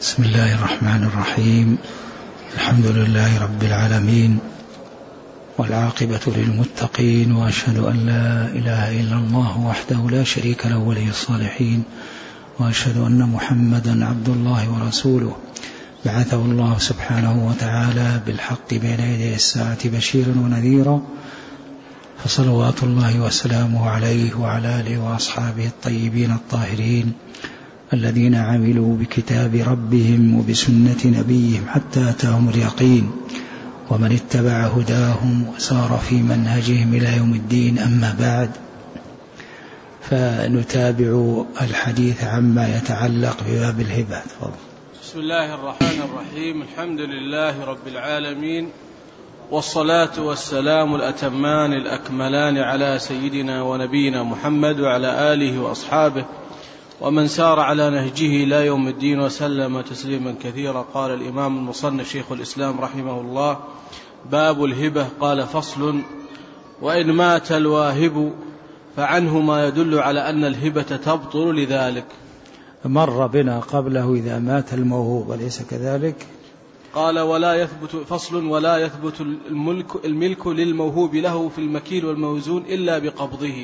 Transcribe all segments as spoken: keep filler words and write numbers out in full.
بسم الله الرحمن الرحيم. الحمد لله رب العالمين، والعاقبة للمتقين، وأشهد أن لا إله إلا الله وحده لا شريك له ولي الصالحين، وأشهد أن محمدا عبد الله ورسوله بعثه الله سبحانه وتعالى بالحق بين يدي الساعة بشيرا ونذيرا، فصلوات الله وسلامه عليه وعلى آله وأصحابه الطيبين الطاهرين الذين عملوا بكتاب ربهم وبسنة نبيهم حتى أتاهم اليقين، ومن اتبع هداهم وسار في منهجهم إلى يوم الدين. أما بعد، فنتابع الحديث عما يتعلق بباب الهبة. بسم الله الرحمن الرحيم. الحمد لله رب العالمين، والصلاة والسلام الأتمان الأكملان على سيدنا ونبينا محمد وعلى آله وأصحابه ومن سار على نهجه إلى يوم الدين وسلم تسليما كثيرا. قال الإمام المصنف شيخ الإسلام رحمه الله: باب الهبة. قال: فصل: وإن مات الواهب فعنه ما يدل على أن الهبة تبطل لذلك. مر بنا قبله إذا مات الموهوب، أليس كذلك؟ قال: ولا يثبت فصل ولا يثبت الملك, الملك للموهوب له في المكيل والموزون إلا بقبضه،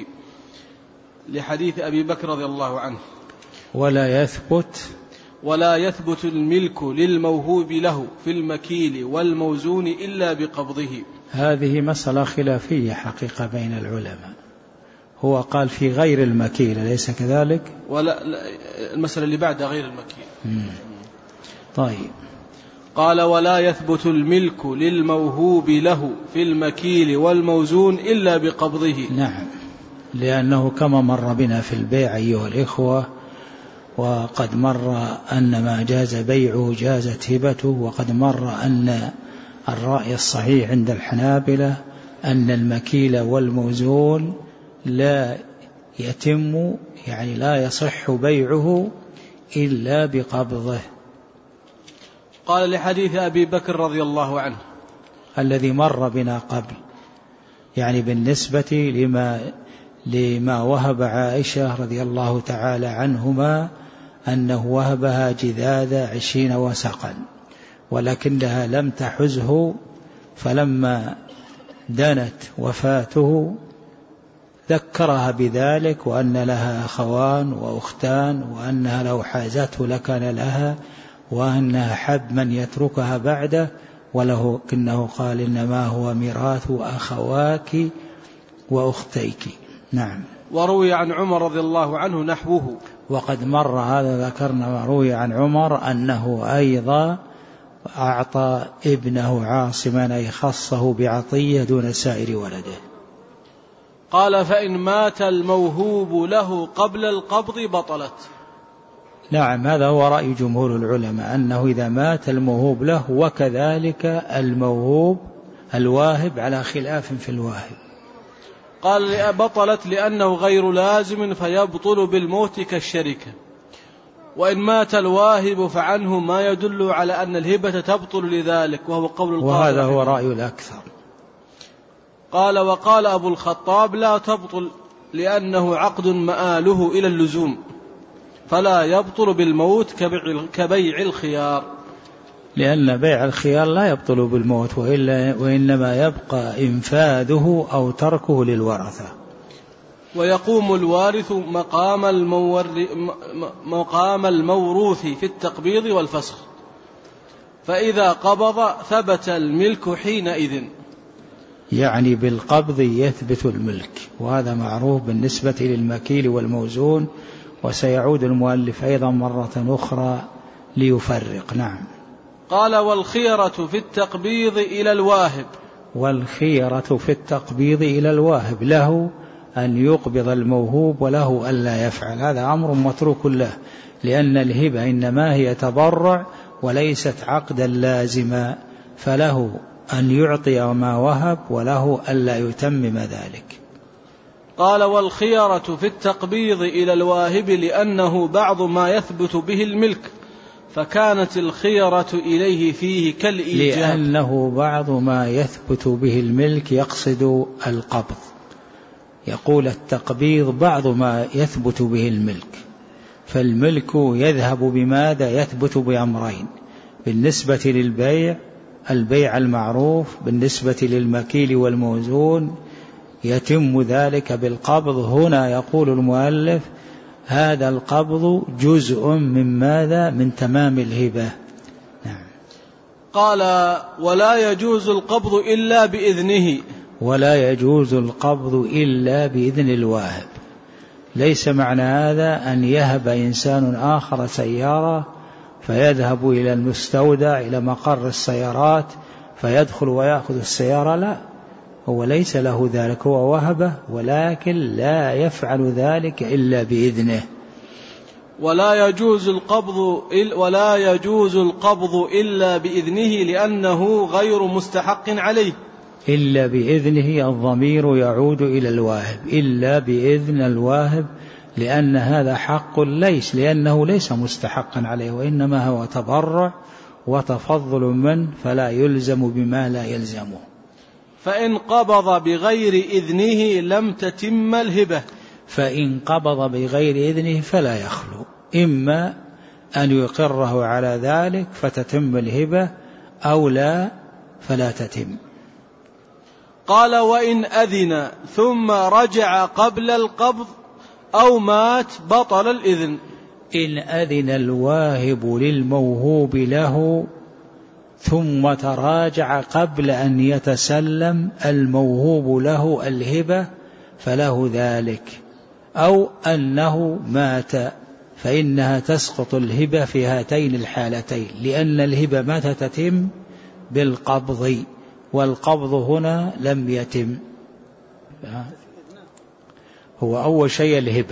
لحديث أبي بكر رضي الله عنه. ولا يثبت ولا يثبت الملك للموهوب له في المكيل والموزون إلا بقبضه. هذه مسألة خلافية حقيقة بين العلماء. هو قال في غير المكيل، أليس كذلك؟ ولا المسألة اللي بعد غير المكيل. مم. طيب. قال: ولا يثبت الملك للموهوب له في المكيل والموزون إلا بقبضه. نعم، لأنه كما مر بنا في البيع أيها الإخوة، وقد مر أن ما جاز بيعه جازت هبته، وقد مر أن الرأي الصحيح عند الحنابلة أن المكيل والموزون لا يتم، يعني لا يصح بيعه إلا بقبضه. قال: لحديث أبي بكر رضي الله عنه الذي مر بنا قبل، يعني بالنسبة لما لما وهب عائشة رضي الله تعالى عنهما أنه وهبها جذاذ عشرين وسقا، ولكنها لم تحزه، فلما دنت وفاته ذكرها بذلك، وأن لها أخوان وأختان، وأنها لو حازته لكان لها، وأنها حب من يتركها بعده، وله كنه قال: إنما هو ميراث أخواك وأختيك. نعم. وروي عن عمر رضي الله عنه نحوه. وقد مر هذا، ذكرنا ما روي عن عمر أنه أيضا أعطى ابنه عاصما، أي خصه بعطية دون سائر ولده. قال: فإن مات الموهوب له قبل القبض بطلت. نعم، هذا هو رأي جمهور العلماء، أنه إذا مات الموهوب له، وكذلك الموهوب الواهب على خلاف في الواهب. قال: بطلت لأنه غير لازم فيبطل بالموت كالشركة. وإن مات الواهب فعنه ما يدل على أن الهبة تبطل لذلك، وهو قول القاضي، وهذا هو رأي الأكثر. قال: وقال أبو الخطاب: لا تبطل لأنه عقد مآله إلى اللزوم، فلا يبطل بالموت كبيع الخيار. لأن بيع الخيار لا يبطل بالموت، وإلا وإنما يبقى إنفاذه أو تركه للورثة. ويقوم الوارث مقام, المور... مقام الموروث في التقبيض والفسخ، فإذا قبض ثبت الملك حينئذ. يعني بالقبض يثبت الملك، وهذا معروف بالنسبة للمكيل والموزون، وسيعود المؤلف أيضا مرة أخرى ليفرق. نعم. قال: والخيرة في التقبيض إلى الواهب. والخيرة في التقبيض إلى الواهب، له أن يقبض الموهوب وله ألا يفعل، هذا أمر متروك له، لأن الهبة إنما هي تبرع وليست عقدا لازما، فله أن يعطي ما وهب وله ألا يتمم ذلك. قال: والخيرة في التقبيض إلى الواهب لأنه بعض ما يثبت به الملك، فكانت الخيرة إليه فيه كالإيجاب. لأنه بعض ما يثبت به الملك يقصد القبض، يقول التقبيض بعض ما يثبت به الملك، فالملك يذهب بماذا؟ يثبت بأمرين: بالنسبة للبيع البيع المعروف، بالنسبة للمكيل والموزون يتم ذلك بالقبض. هنا يقول المؤلف هذا القبض جزء من ماذا؟ من تمام الهبة. نعم. قال: ولا يجوز القبض إلا بإذنه. ولا يجوز القبض إلا بإذن الواهب. ليس معنى هذا أن يهب إنسان آخر سيارة فيذهب إلى المستودع إلى مقر السيارات فيدخل ويأخذ السيارة، لا، هو ليس له ذلك، هو وهبه، ولكن لا يفعل ذلك إلا بإذنه. ولا يجوز القبض ولا يجوز القبض إلا بإذنه لأنه غير مستحق عليه. إلا بإذنه الضمير يعود إلى الواهب، إلا بإذن الواهب، لأن هذا حق ليس لأنه ليس مستحقا عليه، وإنما هو تبرع وتفضل منه، فلا يلزم بما لا يلزمه. فإن قبض بغير إذنه لم تتم الهبة. فإن قبض بغير إذنه فلا يخلو، إما أن يقره على ذلك فتتم الهبة، أو لا فلا تتم. قال: وإن أذن ثم رجع قبل القبض أو مات بطل الإذن. إن أذن الواهب للموهوب له ثم تراجع قبل أن يتسلم الموهوب له الهبة فله ذلك، أو أنه مات فإنها تسقط الهبة في هاتين الحالتين، لأن الهبة متى تتم؟ بالقبض، والقبض هنا لم يتم. هو أول شيء الهبة،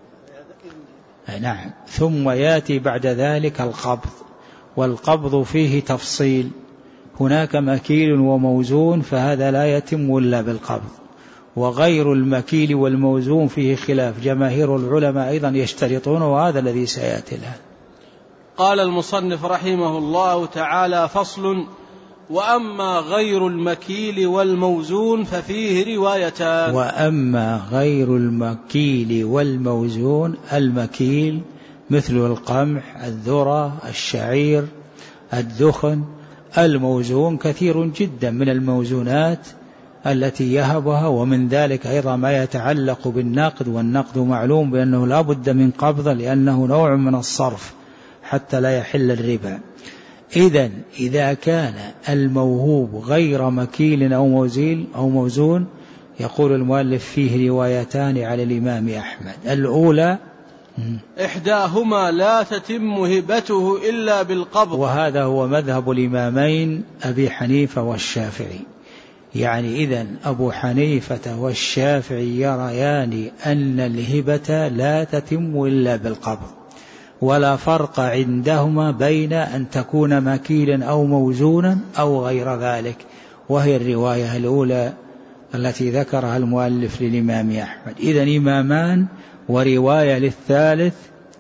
نعم، ثم يأتي بعد ذلك القبض، والقبض فيه تفصيل، هناك مكيل وموزون فهذا لا يتم إلا بالقبض، وغير المكيل والموزون فيه خلاف، جماهير العلماء أيضا يشترطون، وهذا الذي سيأتي له. قال المصنف رحمه الله تعالى: فصل: وأما غير المكيل والموزون ففيه روايتان. وأما غير المكيل والموزون، المكيل مثل القمح، الذرة، الشعير، الدخن. الموزون كثير جدا من الموزونات التي يهبها، ومن ذلك أيضا ما يتعلق بالنقد، والنقد معلوم بأنه لا بد من قبض لأنه نوع من الصرف حتى لا يحل الربا. إذن إذا كان الموهوب غير مكيل أو موزيل أو موزون، يقول المؤلف فيه روايتان على الإمام أحمد. الأولى إحداهما لا تتم هبته إلا بالقبض، وهذا هو مذهب الإمامين أبي حنيفة والشافعي. يعني إذن أبو حنيفة والشافعي يريان أن الهبة لا تتم إلا بالقبض، ولا فرق عندهما بين أن تكون مكيلا أو موزونا أو غير ذلك، وهي الرواية الأولى التي ذكرها المؤلف للإمام أحمد. إذن إمامان ورواية للثالث،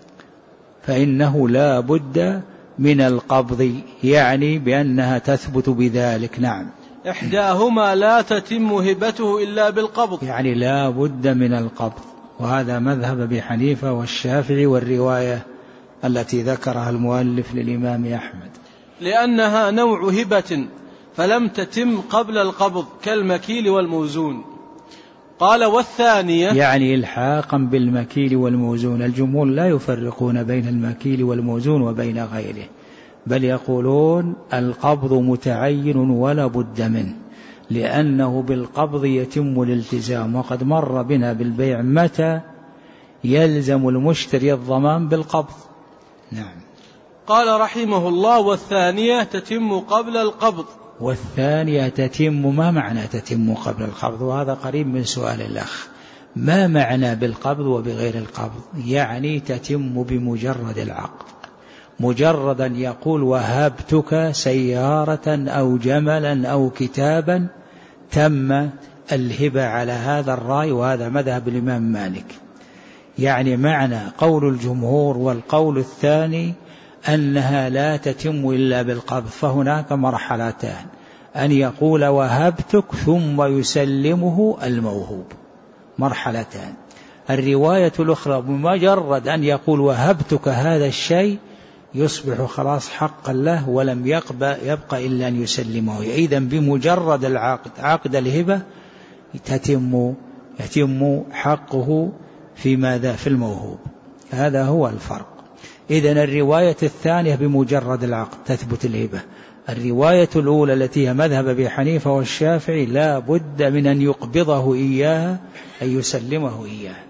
فإنه لا بد من القبض، يعني بأنها تثبت بذلك. نعم. إحداهما لا تتم هبته إلا بالقبض، يعني لا بد من القبض، وهذا مذهب أبي حنيفة والشافعي والرواية التي ذكرها المؤلف للإمام أحمد، لأنها نوع هبة فلم تتم قبل القبض كالمكيل والموزون. قال: والثانية، يعني الحاقا بالمكيل والموزون. الجمهور لا يفرقون بين المكيل والموزون وبين غيره، بل يقولون القبض متعين ولا بد منه، لأنه بالقبض يتم الالتزام، وقد مر بنا بالبيع متى يلزم المشتري الضمان بالقبض. نعم. قال رحمه الله: والثانية تتم قبل القبض. والثانية تتم، ما معنى تتم قبل القبض؟ وهذا قريب من سؤال الأخ، ما معنى بالقبض وبغير القبض؟ يعني تتم بمجرد العقد، مجردا يقول وهبتك سيارة أو جملا أو كتابا، تم الهبة على هذا الرأي، وهذا مذهب الإمام مالك. يعني معنى قول الجمهور والقول الثاني أنها لا تتم إلا بالقبض، فهناك مرحلتان: أن يقول وهبتك ثم يسلمه الموهوب، مرحلتان. الرواية الأخرى بمجرد أن يقول وهبتك هذا الشيء يصبح خلاص حقا له ولم يبقى, يبقى إلا أن يسلمه. إذن بمجرد العقد عقد الهبة تتم يتم حقه في ماذا في الموهوب. هذا هو الفرق. إذن الرواية الثانية بمجرد العقد تثبت الهبة. الرواية الأولى التي هي مذهب أبي حنيفة والشافعي لا بد من أن يقبضه إياها أن يسلمه إياها،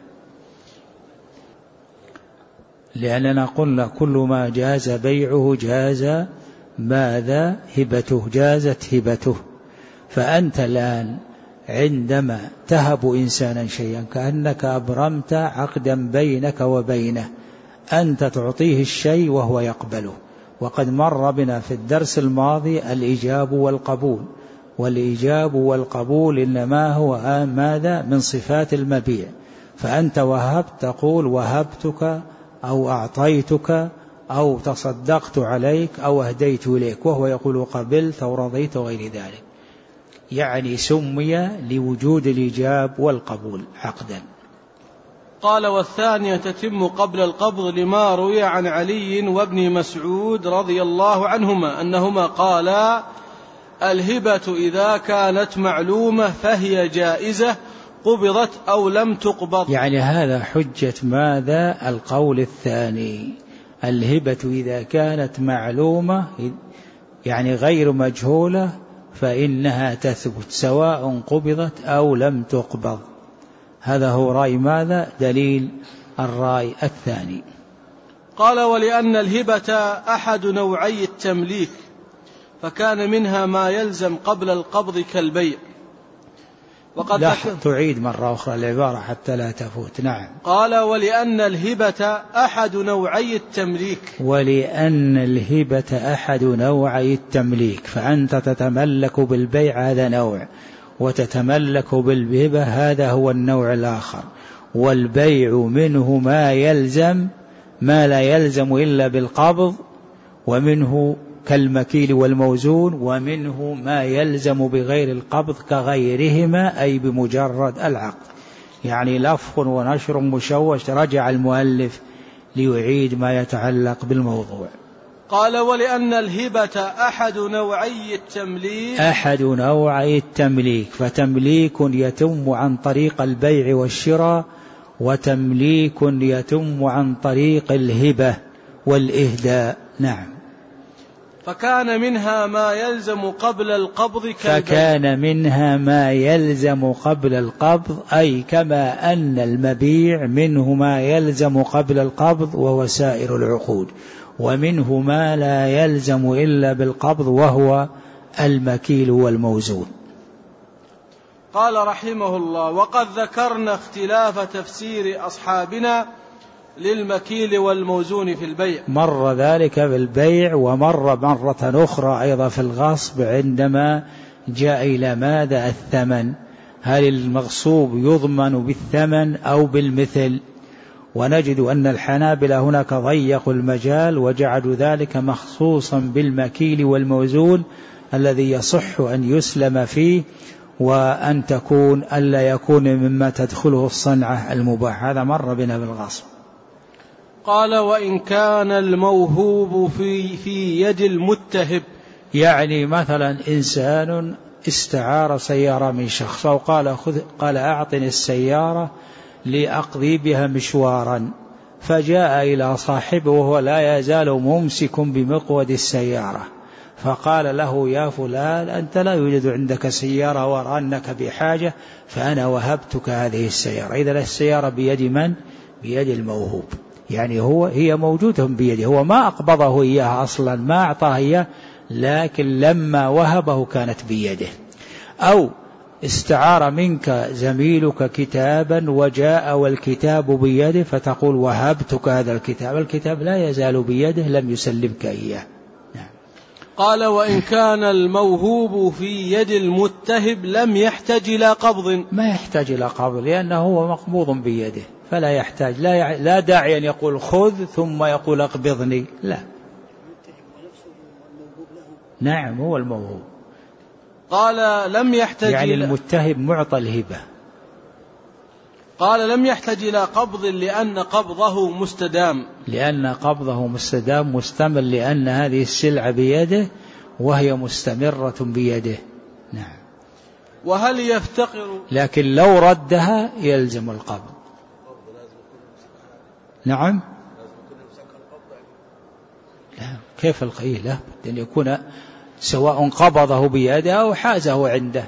لأننا قلنا كل ما جاز بيعه جاز ماذا هبته، جازت هبته. فأنت الآن عندما تهب إنسانا شيئا كأنك أبرمت عقدا بينك وبينه، أنت تعطيه الشيء وهو يقبله. وقد مر بنا في الدرس الماضي الإيجاب والقبول، والإيجاب والقبول إنما هو ماذا من صفات المبيع. فأنت وهبت تقول وهبتك أو أعطيتك أو تصدقت عليك أو أهديت إليك، وهو يقول قبلت أو رضيت وغير ذلك، يعني سمي لوجود الإيجاب والقبول عقدا. قال والثانية تتم قبل القبض لما روي عن علي وابن مسعود رضي الله عنهما أنهما قالا الهبة إذا كانت معلومة فهي جائزة قبضت أو لم تقبض. يعني هذا حجة ماذا القول الثاني، الهبة إذا كانت معلومة يعني غير مجهولة فإنها تثبت سواء قبضت أو لم تقبض. هذا هو رأي ماذا دليل الرأي الثاني. قال ولأن الهبة أحد نوعي التمليك فكان منها ما يلزم قبل القبض كالبيع. وقد لا تعيد مرة أخرى العبارة حتى لا تفوت. نعم. قال ولأن الهبة أحد نوعي التمليك، ولأن الهبة أحد نوعي التمليك، فأنت تتملك بالبيع هذا نوع، وتتملك بالهبة هذا هو النوع الآخر. والبيع منه ما يلزم ما لا يلزم إلا بالقبض، ومنه كالمكيل والموزون، ومنه ما يلزم بغير القبض كغيرهما أي بمجرد العقد. يعني لفظ ونشر مشوش. رجع المؤلف ليعيد ما يتعلق بالموضوع. قال ولأن الهبة أحد نوعي التمليك، أحد نوعي التمليك، فتمليك يتم عن طريق البيع والشراء، وتمليك يتم عن طريق الهبة والإهداء. نعم. فكان منها ما يلزم قبل القبض كالبيع. فكان منها ما يلزم قبل القبض، أي كما أن المبيع منه ما يلزم قبل القبض وهو سائر العقود، ومنه ما لا يلزم إلا بالقبض وهو المكيل والموزون. قال رحمه الله وقد ذكرنا اختلاف تفسير أصحابنا للمكيل والموزون في البيع. مر ذلك بالبيع، ومر مرة أخرى أيضا في الغصب عندما جاء إلى ماذا الثمن، هل المغصوب يضمن بالثمن أو بالمثل؟ ونجد أن الحنابلة هناك ضيقوا المجال وجعلوا ذلك مخصوصا بالمكيل والموزون الذي يصح أن يسلم فيه، وأن تكون ألا يكون مما تدخله الصنعة المباح. هذا مر بنا بالغصب. قال وإن كان الموهوب في, في يد المتهب، يعني مثلا إنسان استعار سيارة من شخص أو قال, خذ قال أعطني السيارة لأقضي بها مشوارا، فجاء إلى صاحبه وهو لا يزال ممسك بمقود السيارة، فقال له يا فلان أنت لا يوجد عندك سيارة وأرى بحاجة فأنا وهبتك هذه السيارة. إذا السيارة بيد من؟ بيد الموهوب، يعني هو هي موجودة بيده، هو ما أقبضه إياها أصلا، ما أعطاه إياه، لكن لما وهبه كانت بيده. أو استعار منك زميلك كتابا وجاء والكتاب بيده فتقول وهبتك هذا الكتاب، الكتاب لا يزال بيده لم يسلمك إياه. نعم. قال وإن كان الموهوب في يد المتهب لم يحتاج إلى قبض، ما يحتاج إلى قبض لأنه هو مقبوض بيده، فلا يحتاج، لا, يع... لا داعي أن يقول خذ ثم يقول أقبضني، لا. نعم هو الموهوب. قال لم يحتاج يعني إلى المتهب معطى الهبة. قال لم يحتج إلى قبض لأن قبضه مستدام. لأن قبضه مستدام مستمر، لأن هذه السلعة بيده وهي مستمرة بيده. نعم. وهل يفتقر؟ لكن لو ردها يلزم القبض. نعم. لا كيف القيل له أن يكون سواء قبضه بيده أو حازه عنده،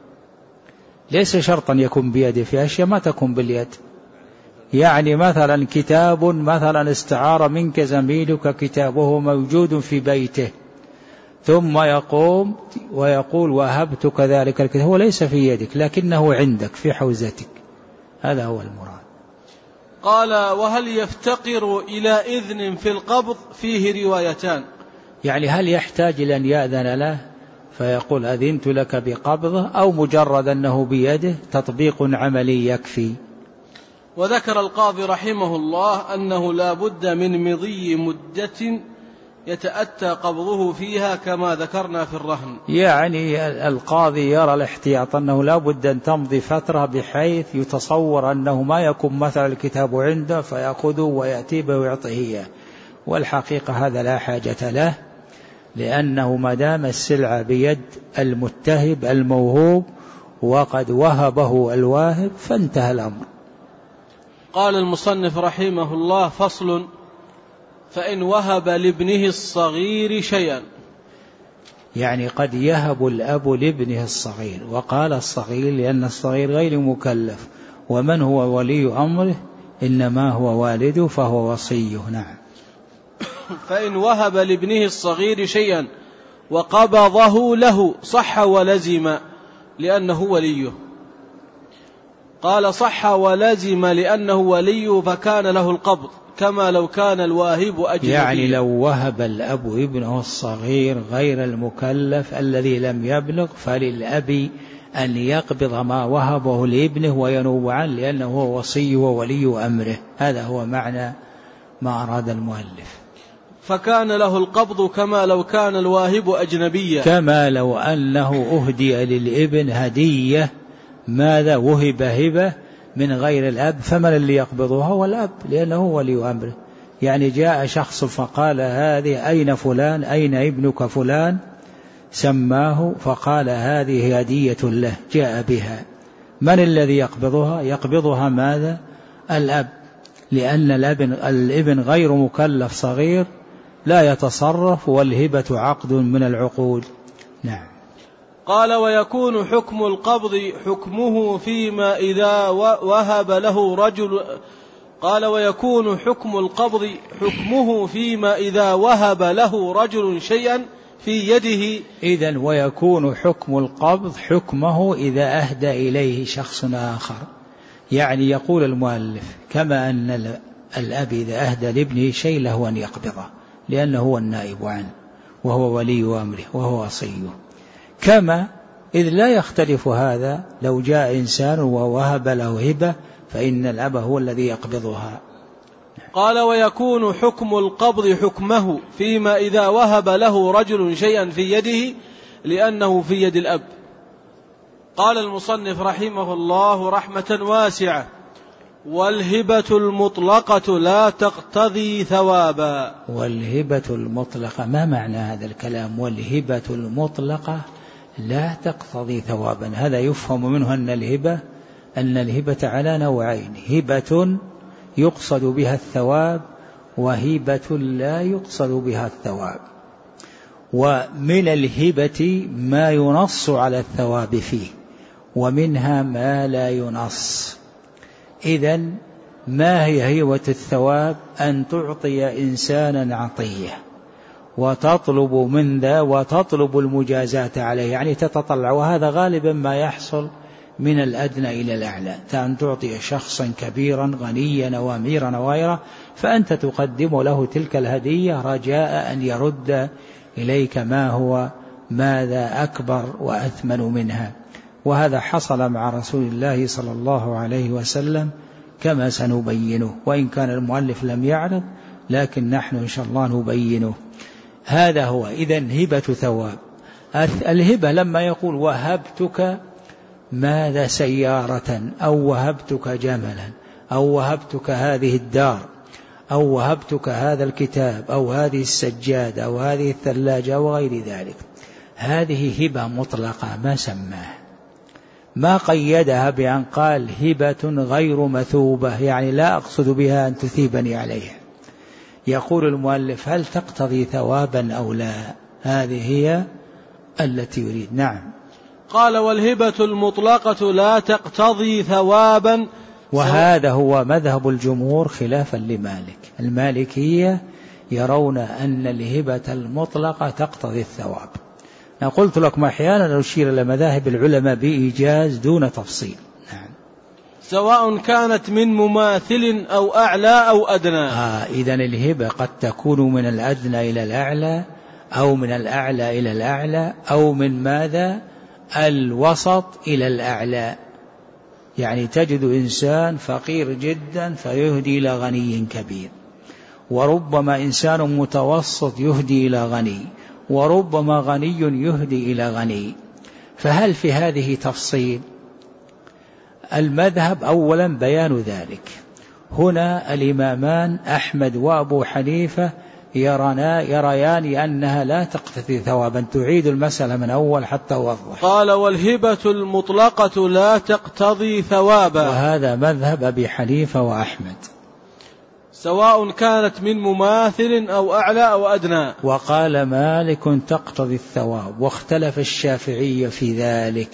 ليس شرطا يكون بيده، في أشياء ما تكون باليد. يعني مثلا كتاب مثلا استعار منك زميلك كتابه موجود في بيته، ثم يقوم ويقول وهبتك ذلك الكتاب، هو ليس في يدك لكنه عندك في حوزتك، هذا هو المراد. قال وهل يفتقر إلى إذن في القبض؟ فيه روايتان. يعني هل يحتاج إلى أن يأذن له فيقول أذنت لك بقبضه، أو مجرد أنه بيده تطبيق عملي يكفي؟ وذكر القاضي رحمه الله أنه لا بد من مضي مدة يتأتى قبضه فيها كما ذكرنا في الرهن. يعني القاضي يرى الاحتياط أنه لا بد أن تمضي فترة بحيث يتصور أنه ما يكون مثل الكتاب عنده فيأخذه ويأتي به ويعطيه إياه، والحقيقة هذا لا حاجة له، لأنه ما دام السلعة بيد المتهب الموهوب وقد وهبه الواهب فانتهى الأمر. قال المصنف رحمه الله فصل: فإن وهب لابنه الصغير شيئا. يعني قد يهب الأب لابنه الصغير، وقال الصغير لأن الصغير غير مكلف، ومن هو ولي أمره إنما هو والده فهو وصيه. نعم. فإن وهب لابنه الصغير شيئا وقبضه له صح ولزم لأنه وليه. قال صح ولزم لأنه وليه فكان له القبض كما لو كان الواهب أجنبي. يعني لو وهب الأب ابنه الصغير غير المكلف الذي لم يبلغ فللأب أن يقبض ما وهبه لابنه وينوب عنه، لأنه هو وصي وولي أمره. هذا هو معنى ما أراد المؤلف. فكان له القبض كما لو كان الواهب أجنبيا، كما لو أنه أهدي للابن هدية، ماذا وهب هبة من غير الأب، فمن اللي يقبضها هو الأب لأنه ولي أمره. يعني جاء شخص فقال هذه أين فلان، أين ابنك فلان، سماه فقال هذه هدية له جاء بها، من الذي يقبضها؟ يقبضها ماذا؟ الأب، لأن الابن, الابن غير مكلف صغير لا يتصرف، والهبة عقد من العقود. نعم. قال ويكون حكم القبض حكمه فيما إذا وهب له رجل قال ويكون حكم القبض حكمه فيما إذا وهب له رجل شيئا في يده. إذن ويكون حكم القبض حكمه إذا أهدى إليه شخص آخر. يعني يقول المؤلف كما أن الأب إذا أهدى لابنه شيء له أن يقبضه لأنه هو النائب عنه وهو ولي أمره وهو وصيه، كما إذ لا يختلف هذا لو جاء إنسان ووهب له هبة فإن الأب هو الذي يقبضها. قال ويكون حكم القبض حكمه فيما إذا وهب له رجل شيئا في يده لأنه في يد الأب. قال المصنف رحمه الله رحمة واسعة: والهبة المطلقة لا تقتضي ثوابا. والهبة المطلقة، ما معنى هذا الكلام؟ والهبة المطلقة لا تقتضي ثوابا. هذا يفهم منه أن الهبة أن الهبة على نوعين: هبة يقصد بها الثواب وهبة لا يقصد بها الثواب. ومن الهبة ما ينص على الثواب فيه، ومنها ما لا ينص. إذن ما هي هبة الثواب؟ أن تعطي إنسانا عطية وتطلب من ذا وتطلب المجازات عليه، يعني تتطلع، وهذا غالبا ما يحصل من الأدنى إلى الأعلى. أن تعطي شخصا كبيرا غنيا وأميرا وغيره فأنت تقدم له تلك الهدية رجاء أن يرد إليك ما هو ماذا أكبر وأثمن منها. وهذا حصل مع رسول الله صلى الله عليه وسلم كما سنبينه، وإن كان المؤلف لم يعرض لكن نحن إن شاء الله نبينه. هذا هو إذن هبة ثواب. الهبة لما يقول وهبتك ماذا سيارة أو وهبتك جملا أو وهبتك هذه الدار أو وهبتك هذا الكتاب أو هذه السجادة أو هذه الثلاجة أو غير ذلك، هذه هبة مطلقة ما سماها، ما قيدها بأن قال هبة غير مثوبة، يعني لا أقصد بها أن تثيبني عليها. يقول المؤلف هل تقتضي ثوابا أو لا؟ هذه هي التي يريد. نعم. قال والهبة المطلقة لا تقتضي ثوابا، وهذا هو مذهب الجمهور خلافا لمالك. المالكية يرون أن الهبة المطلقة تقتضي الثواب. أنا قلت لكم أحيانا أشير إلى مذاهب العلماء بإيجاز دون تفصيل. نعم. سواء كانت من مماثل أو أعلى أو أدنى. آه إذن الهبة قد تكون من الأدنى إلى الأعلى أو من الأعلى إلى الأعلى أو من ماذا الوسط إلى الأعلى. يعني تجد إنسان فقير جدا فيهدي إلى غني كبير، وربما إنسان متوسط يهدي إلى غني، وربما غني يهدي إلى غني. فهل في هذه تفصيل؟ المذهب أولا بيان ذلك. هنا الإمامان أحمد وأبو حنيفة يرانا يريان أنها لا تقتضي ثوابا. تعيد المسألة من أول حتى أوضح. قال والهبة المطلقة لا تقتضي ثوابا، وهذا مذهب أبي حنيفة وأحمد، سواء كانت من مماثل أو أعلى أو أدنى. وقال مالك تقتضي الثواب، واختلف الشافعية في ذلك.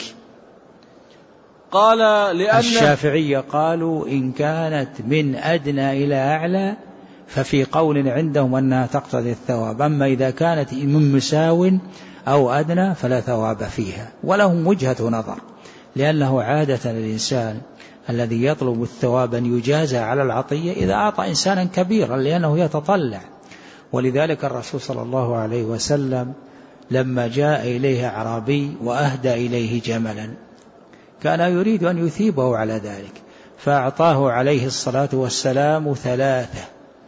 قال لأن الشافعية قالوا إن كانت من أدنى إلى أعلى ففي قول عندهم أنها تقتضي الثواب، أما إذا كانت من مساو أو أدنى فلا ثواب فيها. ولهم وجهة نظر، لأنه عادة الإنسان الذي يطلب الثواب أن يجازى على العطية إذا أعطى إنسانا كبيرا لأنه يتطلع. ولذلك الرسول صلى الله عليه وسلم لما جاء إليه أعرابي وأهدى إليه جملا كان يريد أن يثيبه على ذلك، فأعطاه عليه الصلاة والسلام ثلاثة،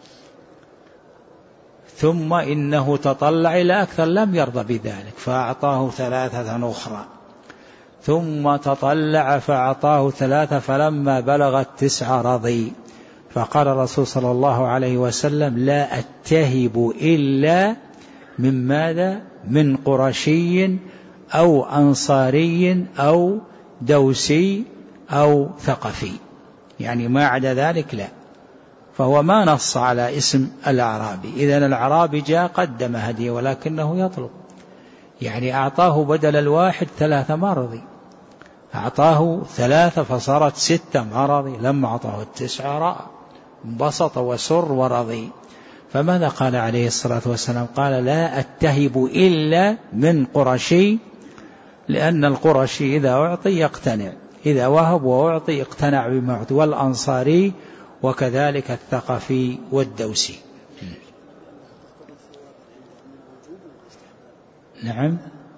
ثم إنه تطلع إلى أكثر لم يرضى بذلك فأعطاه ثلاثة أخرى، ثم تطلع فأعطاه ثلاثة، فلما بلغ التسعة رضي. فقال الرسول صلى الله عليه وسلم لا أتهب إلا من ماذا؟ من قرشي أو أنصاري أو دوسي أو ثقفي، يعني ما عدا ذلك لا. فهو ما نص على اسم الأعرابي. إذن الأعرابي جاء قدم هديه ولكنه يطلب، يعني أعطاه بدل الواحد ثلاثة ما رضي، أعطاه ثلاثة فصارت ستة ما رضي، لما أعطاه التسعة رأى انبسط وسر ورضي. فماذا قال عليه الصلاة والسلام؟ قال لا أتهب إلا من قرشي، لأن القرشي إذا أعطي يقتنع، إذا وهب وأعطي اقتنع بما أعطي، والأنصاري وكذلك الثقفي والدوسي. نعم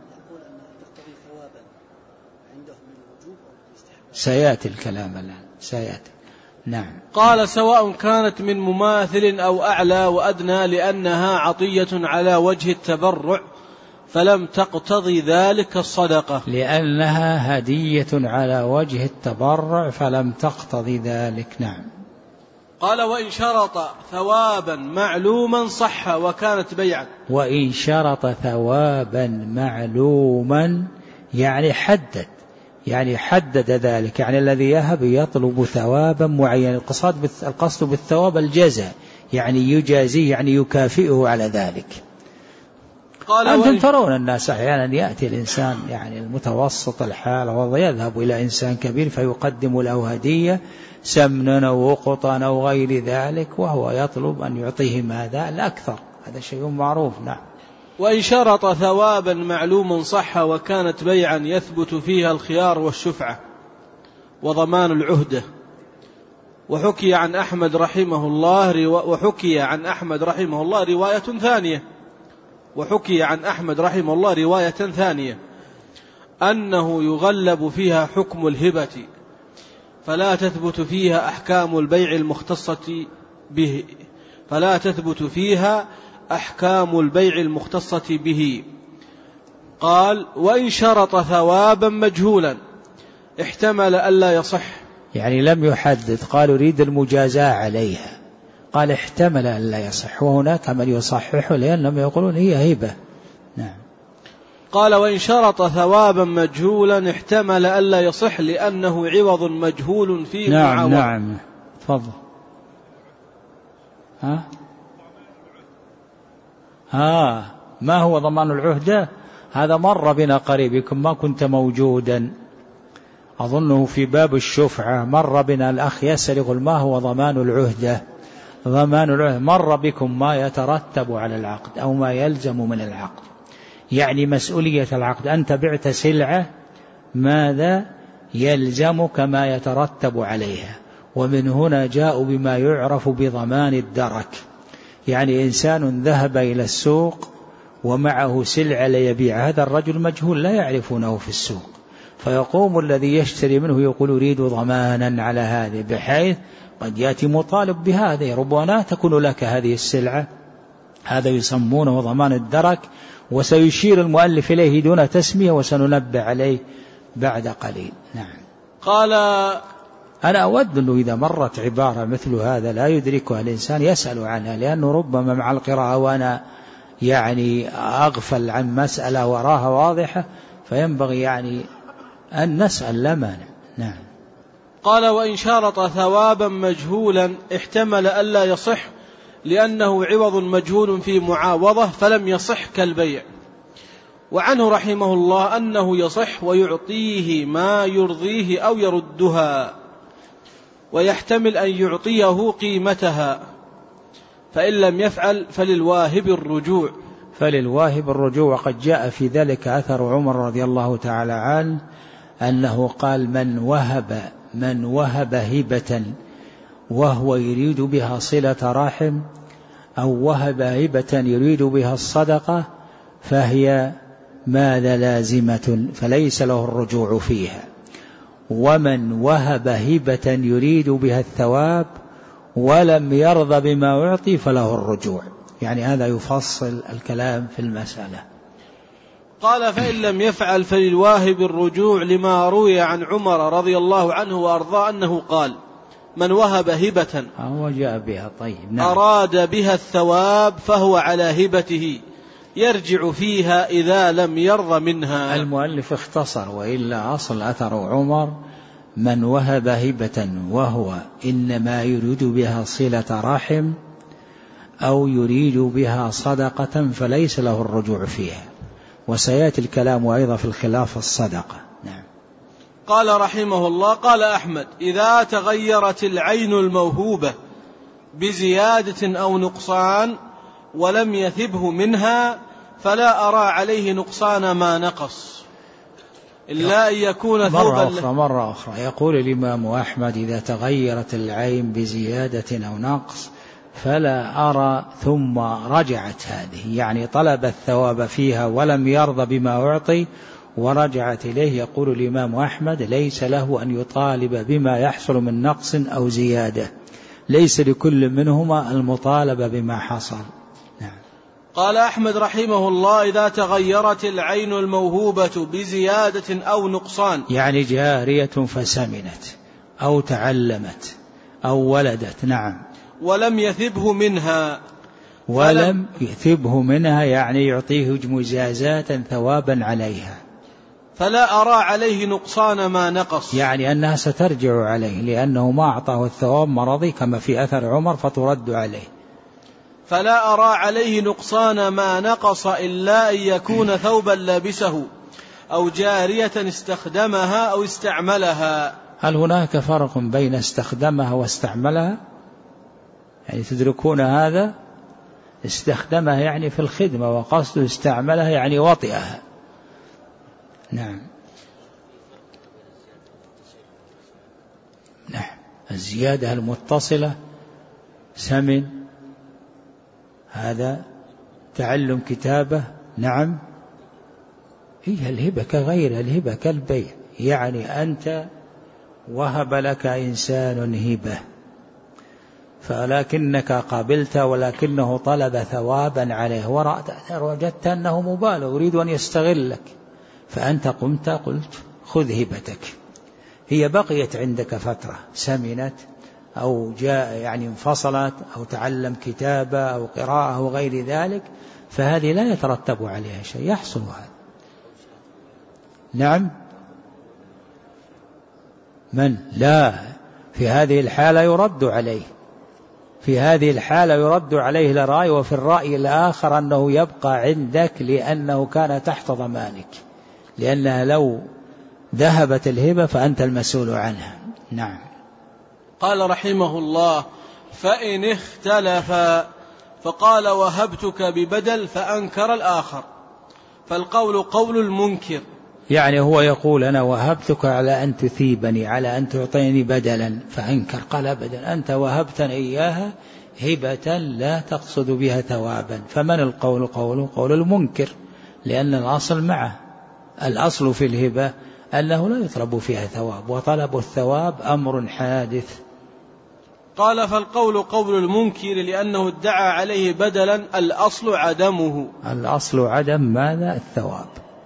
سيأتي الكلام الآن سيأتي. نعم. قال سواء كانت من مماثل أو أعلى وأدنى لأنها عطية على وجه التبرع فلم تقتضي ذلك الصدقة، لأنها هدية على وجه التبرع فلم تقتضي ذلك. نعم. قال وإن شرط ثوابا معلوما صح وكانت بيعا. وإن شرط ثوابا معلوما يعني حدد، يعني حدد ذلك، يعني الذي يهب يطلب ثوابا معين. القصد بالثواب الجزاء، يعني يجازيه، يعني يكافئه على ذلك. قال أنتم ترون الناس أحيانا يأتي الإنسان يعني المتوسط الحال ويذهب إلى إنسان كبير فيقدم له هدية سمنا أو قطا أو غير ذلك، وهو يطلب أن يعطيه ماذا الأكثر، هذا شيء معروف. نعم. وإن شرط ثوابا معلوما صح وكانت بيعا يثبت فيها الخيار والشفعة وضمان العهدة. وحكي عن أحمد رحمه الله وحكي عن أحمد رحمه الله رواية ثانية وحكي عن أحمد رحمه الله رواية ثانية أنه يغلب فيها حكم الهبة فلا تثبت فيها أحكام البيع المختصة به فلا تثبت فيها أحكام البيع المختصة به. قال وإن شرط ثوابا مجهولا احتمل ألا يصح. يعني لم يحدد، قال يريد المجازاة عليها، قال احتمل ألا يصح، وهناك من يصححه لأنهم يقولون هي هبة. نعم. قال وإن شرط ثوابا مجهولا احتمل ألا يصح لأنه عوض مجهول في نعم معاوضة. نعم تفضل. ها ها ما هو ضمان العهدة؟ هذا مر بنا قريب، يمكن ما كنت موجودا، أظنه في باب الشفعة مر بنا الأخ يسأل يقول ما هو ضمان العهدة؟ ضمان العهدة مر بكم ما يترتب على العقد أو ما يلزم من العقد، يعني مسؤولية العقد. أنت بعت سلعة، ماذا يلزمك ما يترتب عليها، ومن هنا جاءوا بما يعرف بضمان الدرك. يعني إنسان ذهب إلى السوق ومعه سلعة ليبيع، هذا الرجل مجهول لا يعرفونه في السوق، فيقوم الذي يشتري منه يقول يريد ضمانا على هذه، بحيث قد يأتي مطالب بهذا، ربما تكون لك هذه السلعة، هذا يسمونه ضمان الدرك، وسيشير المؤلف إليه دون تسمية وسننبه عليه بعد قليل. نعم. قال أنا أود أنه إذا مرت عبارة مثل هذا لا يدركها الإنسان يسأل عنها، لأنه ربما مع القراءة وأنا يعني أغفل عن مسألة وراها واضحة، فينبغي يعني أن نسأل لا مانع. نعم. قال وإن شرط ثوابا مجهولا احتمل ألا يصح لأنه عوض مجهول في معاوضة فلم يصح كالبيع. وعنه رحمه الله أنه يصح ويعطيه ما يرضيه أو يردها، ويحتمل أن يعطيه قيمتها، فإن لم يفعل فللواهب الرجوع. فللواهب الرجوع. وقد جاء في ذلك أثر عمر رضي الله تعالى عنه أنه قال من وهب من وهب هبة وهو يريد بها صلة رحم، أو وهب هبة يريد بها الصدقة، فهي ماذا لازمة فليس له الرجوع فيها. ومن وهب هبة يريد بها الثواب ولم يرضى بما يعطي فله الرجوع. يعني هذا يفصل الكلام في المسألة. قال فإن لم يفعل فللواهب الرجوع، لما روي عن عمر رضي الله عنه وأرضاه أنه قال من وهب هبة هو جاء بها طيب نعم. أراد بها الثواب فهو على هبته يرجع فيها إذا لم يرضى منها. المؤلف اختصر، وإلا أصل أثر عمر من وهب هبة وهو إنما يريد بها صلة رحم أو يريد بها صدقة فليس له الرجوع فيها، وسيأتي الكلام أيضا في الخلاف الصدقة. نعم. قال رحمه الله قال أحمد إذا تغيرت العين الموهوبة بزيادة أو نقصان ولم يثبه منها فلا أرى عليه نقصان ما نقص إلا أن يكون ثوبا. مرة أخرى, مرة أخرى يقول الإمام أحمد إذا تغيرت العين بزيادة أو نقص فلا أرى، ثم رجعت هذه، يعني طلب الثواب فيها ولم يرضى بما أعطي ورجعت إليه. يقول الإمام أحمد ليس له أن يطالب بما يحصل من نقص أو زيادة، ليس لكل منهما المطالبة بما حصل. نعم. قال أحمد رحمه الله إذا تغيرت العين الموهوبة بزيادة أو نقصان، يعني جارية فسمنت أو تعلمت أو ولدت. نعم. ولم يثبه منها ولم يثبه منها يعني يعطيه مجازات ثوابا عليها، فلا أرى عليه نقصان ما نقص، يعني أنها سترجع عليه لأنه ما أعطاه الثواب مرضي كما في أثر عمر فترد عليه. فلا أرى عليه نقصان ما نقص إلا أن يكون ثوبا لابسه أو جارية استخدمها أو استعملها. هل هناك فرق بين استخدمها واستعملها؟ يعني تدركون هذا؟ استخدمها يعني في الخدمة، وقصده استعملها يعني وطئها. نعم. نعم. الزيادة المتصلة سمن، هذا تعلم كتابة. نعم. هي الهبة كغير الهبة كالبيع، يعني أنت وهب لك إنسان هبة فلكنك قبلت ولكنه طلب ثوابا عليه ووجدت أنه مبالغ يريد أن يستغلك، فأنت قمت قلت خذ هبتك، هي بقيت عندك فترة، سمنت أو جاء يعني انفصلت أو تعلم كتابة أو قراءة أو غير ذلك، فهذه لا يترتب عليها شيء، يحصل هذا. نعم. من؟ لا، في هذه الحالة يرد عليه، في هذه الحالة يرد عليه لرأي، وفي الرأي الآخر أنه يبقى عندك لأنه كان تحت ضمانك، لأنها لو ذهبت الهبة فأنت المسؤول عنها. نعم. قال رحمه الله: فإن اختلف فقال وهبتك ببدل فأنكر الآخر، فالقول قول المنكر. يعني هو يقول أنا وهبتك على أن تثيبني، على أن تعطيني بدلا، فأنكر قال أبدا، أنت وهبتني إياها هبة لا تقصد بها ثوابا، فمن القول؟ قول قول المنكر، لأن الأصل معه، الأصل في الهبة أنه لا يطلب فيها ثواب، وطلب الثواب أمر حادث. قال: فالقول قول المنكر لأنه ادعى عليه بدلا، الأصل عدمه. الأصل عدم ماذا؟ الثواب.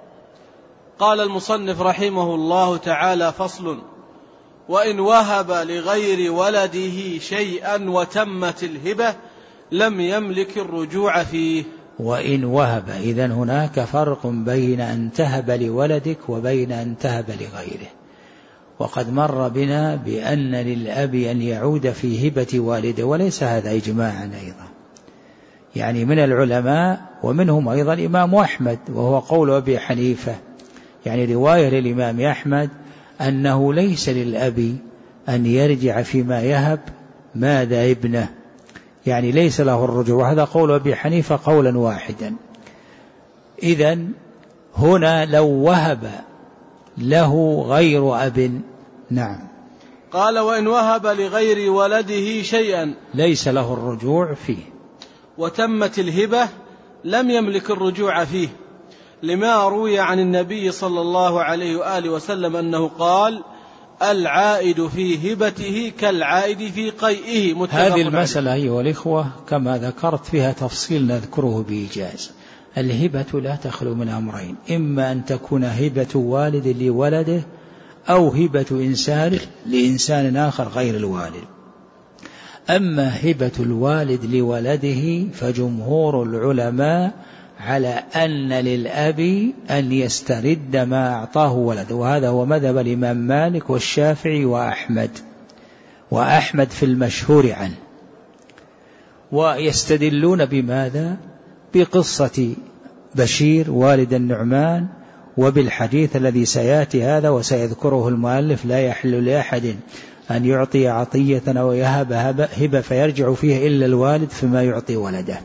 قال المصنف رحمه الله تعالى: فصل: وإن وهب لغير ولده شيئا وتمت الهبة لم يملك الرجوع فيه. وإن وهب، إذن هناك فرق بين أن تهب لولدك وبين أن تهب لغيره، وقد مر بنا بأن للأب أن يعود في هبة والده، وليس هذا إجماعا أيضا، يعني من العلماء ومنهم أيضا الإمام أحمد، وهو قول أبي حنيفة، يعني رواية للإمام أحمد أنه ليس للأب أن يرجع فيما يهب ماذا ابنه، يعني ليس له الرجوع، وهذا قول أبي حنيفة قولا واحدا. إذن هنا لو وهب له غير أب. نعم. قال: وإن وهب لغير ولده شيئا ليس له الرجوع فيه وتمت الهبة لم يملك الرجوع فيه، لما روي عن النبي صلى الله عليه وآله وسلم أنه قال: العائد في هبته كالعائد في قيئه. هذه المسألة أيها الإخوة كما ذكرت فيها تفصيل نذكره بإيجاز. الهبة لا تخلو من أمرين: إما أن تكون هبة والد لولده، أو هبة إنسان لإنسان آخر غير الوالد. أما هبة الوالد لولده فجمهور العلماء على أن للأب أن يسترد ما أعطاه ولده، وهذا هو مذهب الإمام مالك والشافعي وأحمد، وأحمد في المشهور عنه. ويستدلون بماذا؟ بقصة بشير والد النعمان، وبالحديث الذي سيأتي هذا وسيذكره المؤلف: لا يحل لأحد أن يعطي عطية أو يهب هبة فيرجع فيها إلا الوالد فيما يعطي ولده.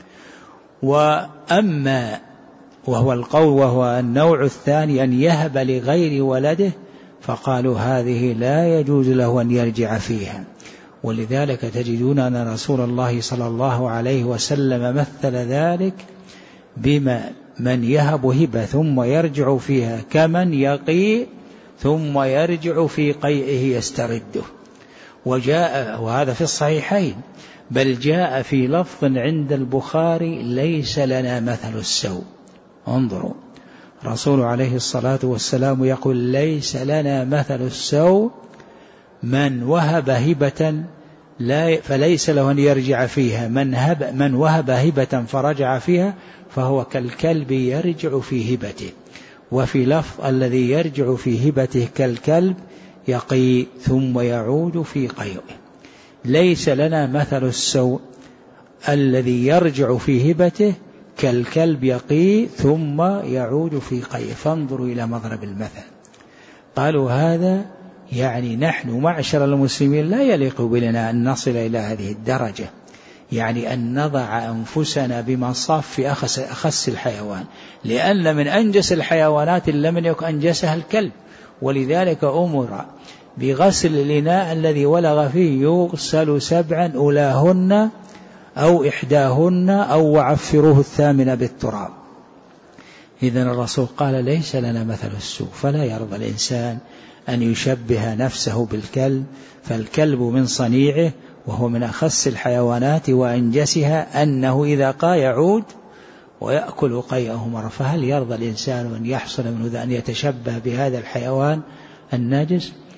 وأما وهو القول وهو النوع الثاني أن يهب لغير ولده، فقالوا هذه لا يجوز له أن يرجع فيها، ولذلك تجدون أن رسول الله صلى الله عليه وسلم مثل ذلك بما من يهب هبة ثم يرجع فيها كمن يقي ثم يرجع في قيئه يسترده. وجاء وهذا في الصحيحين، بل جاء في لفظ عند البخاري: ليس لنا مثل السوء. انظروا، رسول عليه الصلاة والسلام يقول: ليس لنا مثل السوء، من وهب هبة لا فليس له أن يرجع فيها، من, هب من وهب هبة فرجع فيها فهو كالكلب يرجع في هبته. وفي لفظ: الذي يرجع في هبته كالكلب يقي ثم يعود في قيئه. ليس لنا مثل السوء، الذي يرجع في هبته كالكلب يقي ثم يعود في قيئه. فانظروا إلى مضرب المثل. قالوا هذا يعني نحن معشر المسلمين لا يليق بنا أن نصل إلى هذه الدرجة، يعني أن نضع أنفسنا بمصاف في أخس, أخس الحيوان، لأن من أنجس الحيوانات إلا من يكون أنجسها الكلب. ولذلك أمر بغسل الإناء الذي ولغ فيه يغسل سبعا أولاهن أو إحداهن أو وعفروه الثامنة بالتراب. إذن الرسول قال: ليس لنا مثل السوء. فلا يرضى الإنسان أن يشبه نفسه بالكلب، فالكلب من صنيعه وهو من أخس الحيوانات وأنجسها أنه إذا قى يعود ويأكل قيئه مرة. فهل يرضى الإنسان أن يحصل منه أن يتشبه بهذا الحيوان الناجس؟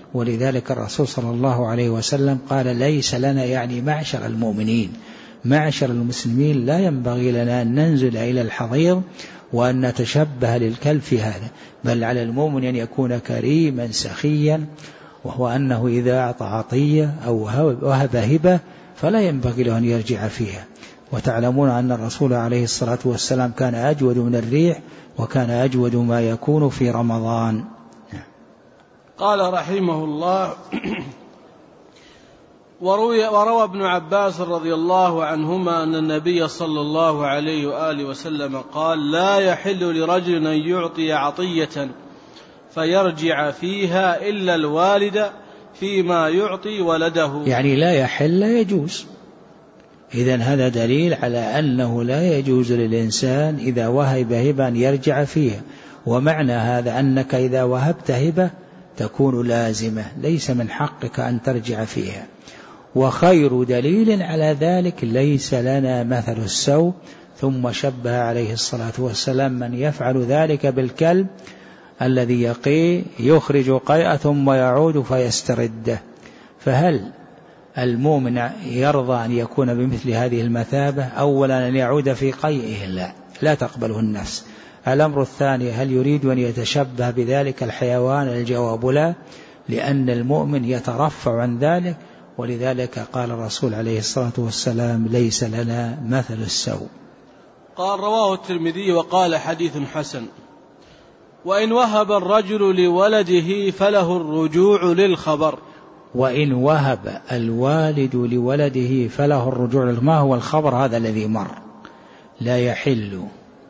ولذلك الرسول صلى الله عليه وسلم قال ليس لنا، يعني معشر المؤمنين معشر المسلمين، لا ينبغي لنا أن ننزل إلى الحضيض وأن نتشبه للكلب في هذا، بل على المؤمن أن يكون كريما سخيا، وهو أنه إذا أعطى عطية أو وهب هبة فلا ينبغي له أن يرجع فيها. وتعلمون أن الرسول عليه الصلاة والسلام كان أجود من الريح، وكان أجود ما يكون في رمضان. قال رحمه الله: وروي وروى ابن عباس رضي الله عنهما أن النبي صلى الله عليه وآله وسلم قال: لا يحل لرجل أن يعطي عطية فيرجع فيها إلا الوالد فيما يعطي ولده. يعني لا يحل، لا يجوز. إذن هذا دليل على أنه لا يجوز للإنسان إذا وهب هبة أن يرجع فيها. ومعنى هذا أنك إذا وهبت هبة تكون لازمة، ليس من حقك أن ترجع فيها. وخير دليل على ذلك ليس لنا مثل السوء. ثم شبه عليه الصلاة والسلام من يفعل ذلك بالكلب الذي يقي يخرج قيئة ثم يعود فيسترده. فهل المؤمن يرضى أن يكون بمثل هذه المثابة؟ أولا أن يعود في قيئه، لا لا تقبله النفس. الأمر الثاني، هل يريد أن يتشبه بذلك الحيوان؟ الجواب لا، لأن المؤمن يترفع عن ذلك. ولذلك قال الرسول عليه الصلاة والسلام: ليس لنا مثل السوء. قال رواه الترمذي وقال حديث حسن. وإن وهب الرجل لولده فله الرجوع للخبر. وإن وهب الوالد لولده فله الرجوع. ما هو الخبر؟ هذا الذي مر. لا يحل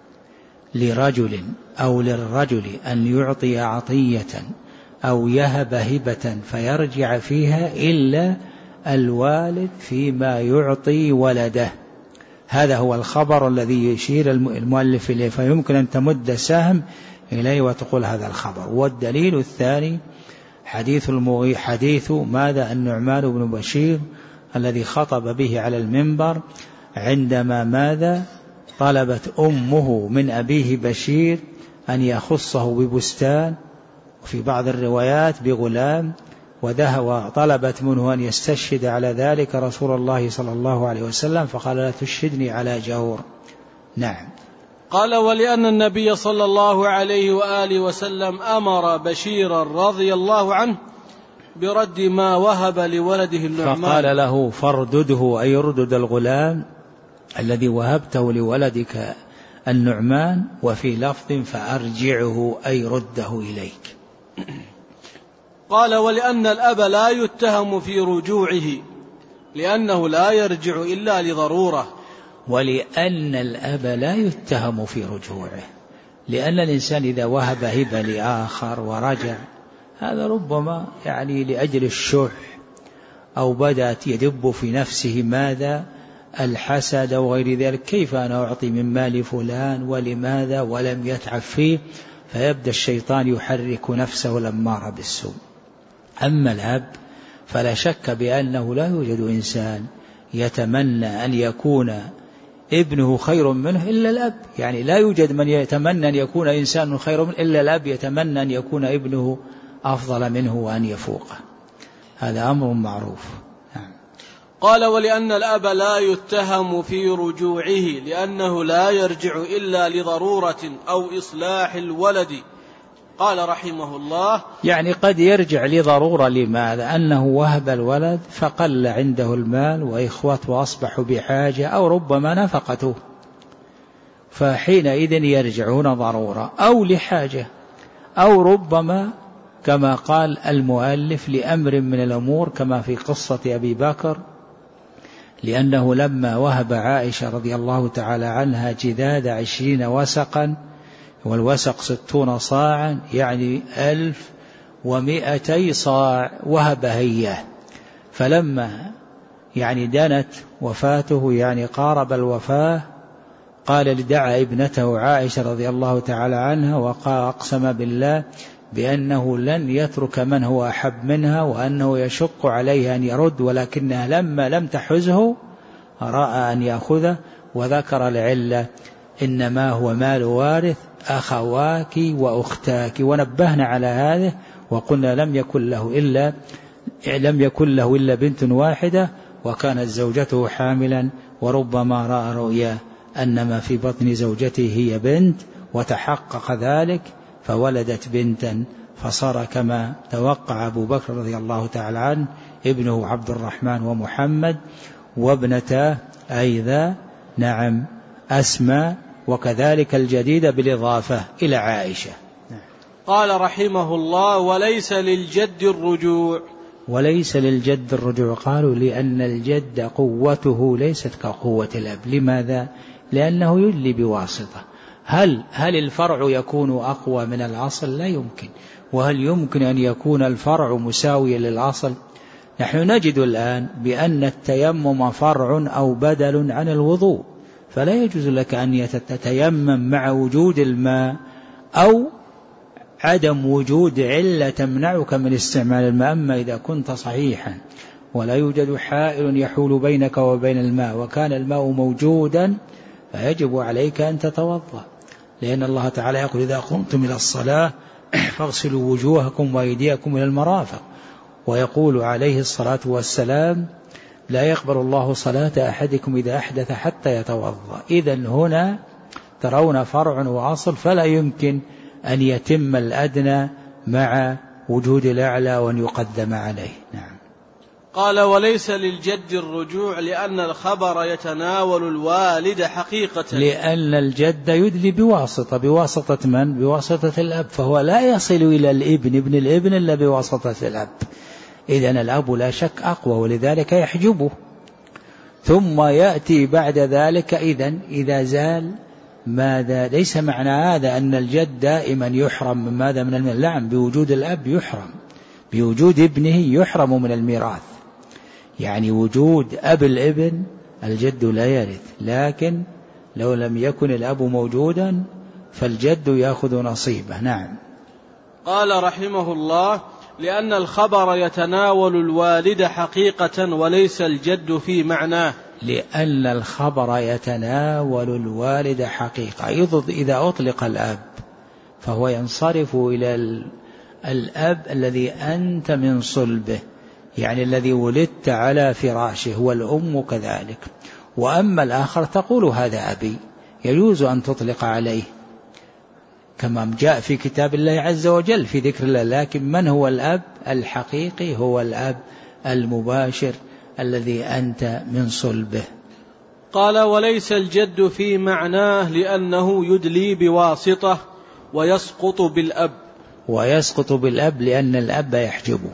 لرجل أو للرجل أن يعطي عطية أو يهب هبة فيرجع فيها إلا الوالد فيما يعطي ولده. هذا هو الخبر الذي يشير المؤلف إليه، فيمكن أن تمد سهم إليه وتقول هذا الخبر. والدليل الثاني حديث المغي حديث ماذا النعمان بن بشير الذي خطب به على المنبر عندما ماذا طلبت أمه من أبيه بشير أن يخصه ببستان، وفي بعض الروايات بغلام، وذهب وطلبت منه أن يستشهد على ذلك رسول الله صلى الله عليه وسلم، فقال: لا تشهدني على جور. نعم. قال: ولأن النبي صلى الله عليه وآله وسلم أمر بشيرا رضي الله عنه برد ما وهب لولده النعمان، فقال له: فاردده، أي اردد الغلام الذي وهبته لولدك النعمان. وفي لفظ: فأرجعه، أي رده إليك. قال: ولأن الأب لا يتهم في رجوعه لأنه لا يرجع إلا لضرورة. ولأن الأب لا يتهم في رجوعه، لأن الإنسان إذا وهب هبة لآخر ورجع، هذا ربما يعني لأجل الشح، أو بدأت يدب في نفسه ماذا الحسد وغير ذلك، كيف أنا أعطي من مال فلان ولماذا ولم يتعب فيه، فيبدأ الشيطان يحرك نفسه الأمارة بالسوء. أما الأب فلا شك بأنه لا يوجد إنسان يتمنى أن يكون ابنه خير منه إلا الأب، يعني لا يوجد من يتمنى أن يكون إنسان خير منه إلا الأب يتمنى أن يكون ابنه أفضل منه وأن يفوقه، هذا أمر معروف. قال: ولأن الأب لا يتهم في رجوعه لأنه لا يرجع إلا لضرورة أو إصلاح الولد. قال رحمه الله: يعني قد يرجع لضرورة. لماذا؟ أنه وهب الولد فقل عنده المال وإخوته أصبحوا بحاجة، أو ربما نفقته، فحينئذ يرجعون ضرورة أو لحاجة، أو ربما كما قال المؤلف لأمر من الأمور، كما في قصة أبي بكر، لأنه لما وهب عائشة رضي الله تعالى عنها جداد عشرين وسقا، والوسق ستون صاعا، يعني ألف ومئتي صاع، وهبها إياه. فلما يعني دنت وفاته، يعني قارب الوفاة، قال لدعا ابنته عائشة رضي الله تعالى عنها، وقال أقسم بالله بأنه لن يترك من هو أحب منها، وأنه يشق عليه أن يرد، ولكنها لما لم تحزه رأى أن يأخذه، وذكر العلة: إنما هو مال وارث أخواك وأختاك. ونبهنا على هذا وقلنا لم يكن له إلا لم يكن له إلا بنت واحدة وكانت زوجته حاملا، وربما رأى رؤيا أن ما في بطن زوجته هي بنت وتحقق ذلك فولدت بنتا، فصار كما توقع أبو بكر رضي الله تعالى عنه ابنه عبد الرحمن ومحمد، وابنتاه أيضا نعم أسماء، وكذلك الجديدة بالإضافة إلى عائشة. قال رحمه الله: وليس للجد الرجوع. وليس للجد الرجوع، قالوا لأن الجد قوته ليست كقوة الأب. لماذا؟ لأنه يدلي بواسطة. هل هل الفرع يكون أقوى من الأصل؟ لا يمكن. وهل يمكن أن يكون الفرع مساويا للأصل؟ نحن نجد الآن بأن التيمم فرع أو بدل عن الوضوء، فلا يجوز لك أن تتيمم مع وجود الماء أو عدم وجود علة تمنعك من استعمال الماء. أما إذا كنت صحيحا ولا يوجد حائل يحول بينك وبين الماء وكان الماء موجودا فيجب عليك أن تتوضأ، لأن الله تعالى يقول: إذا قمتم إلى الصلاة فاغسلوا وجوهكم وأيديكم إلى المرافق. ويقول عليه الصلاة والسلام: لا يقبل الله صلاة أحدكم إذا أحدث حتى يتوضأ. إذن هنا ترون فرع وأصل، فلا يمكن أن يتم الأدنى مع وجود الأعلى وأن يقدم عليه. نعم. قال: وليس للجد الرجوع لأن الخبر يتناول الوالد حقيقة. لأن الجد يدلي بواسطة. بواسطة من؟ بواسطة الأب، فهو لا يصل إلى الابن ابن الابن إلا بواسطة الأب. إذن الأب لا شك أقوى ولذلك يحجبه، ثم يأتي بعد ذلك. إذن إذا زال ماذا؟ ليس معنى هذا أن الجد دائما يحرم من ماذا؟ من الميراث. نعم، بوجود الأب يحرم، بوجود ابنه يحرم من الميراث. يعني وجود أب الابن الجد لا يرث، لكن لو لم يكن الأب موجودا فالجد يأخذ نصيبه. نعم. قال رحمه الله: لأن الخبر يتناول الوالد حقيقة وليس الجد في معناه. لأن الخبر يتناول الوالد حقيقة. إذا أطلق الأب فهو ينصرف إلى الأب الذي أنت من صلبه، يعني الذي ولدت على فراشه، والأم كذلك. وأما الآخر تقول هذا أبي، يجوز أن تطلق عليه كما جاء في كتاب الله عز وجل في ذكر الله. لكن من هو الأب الحقيقي؟ هو الأب المباشر الذي أنت من صلبه. قال: وليس الجد في معناه لأنه يدلي بواسطة ويسقط بالأب. ويسقط بالأب لأن الأب يحجبه.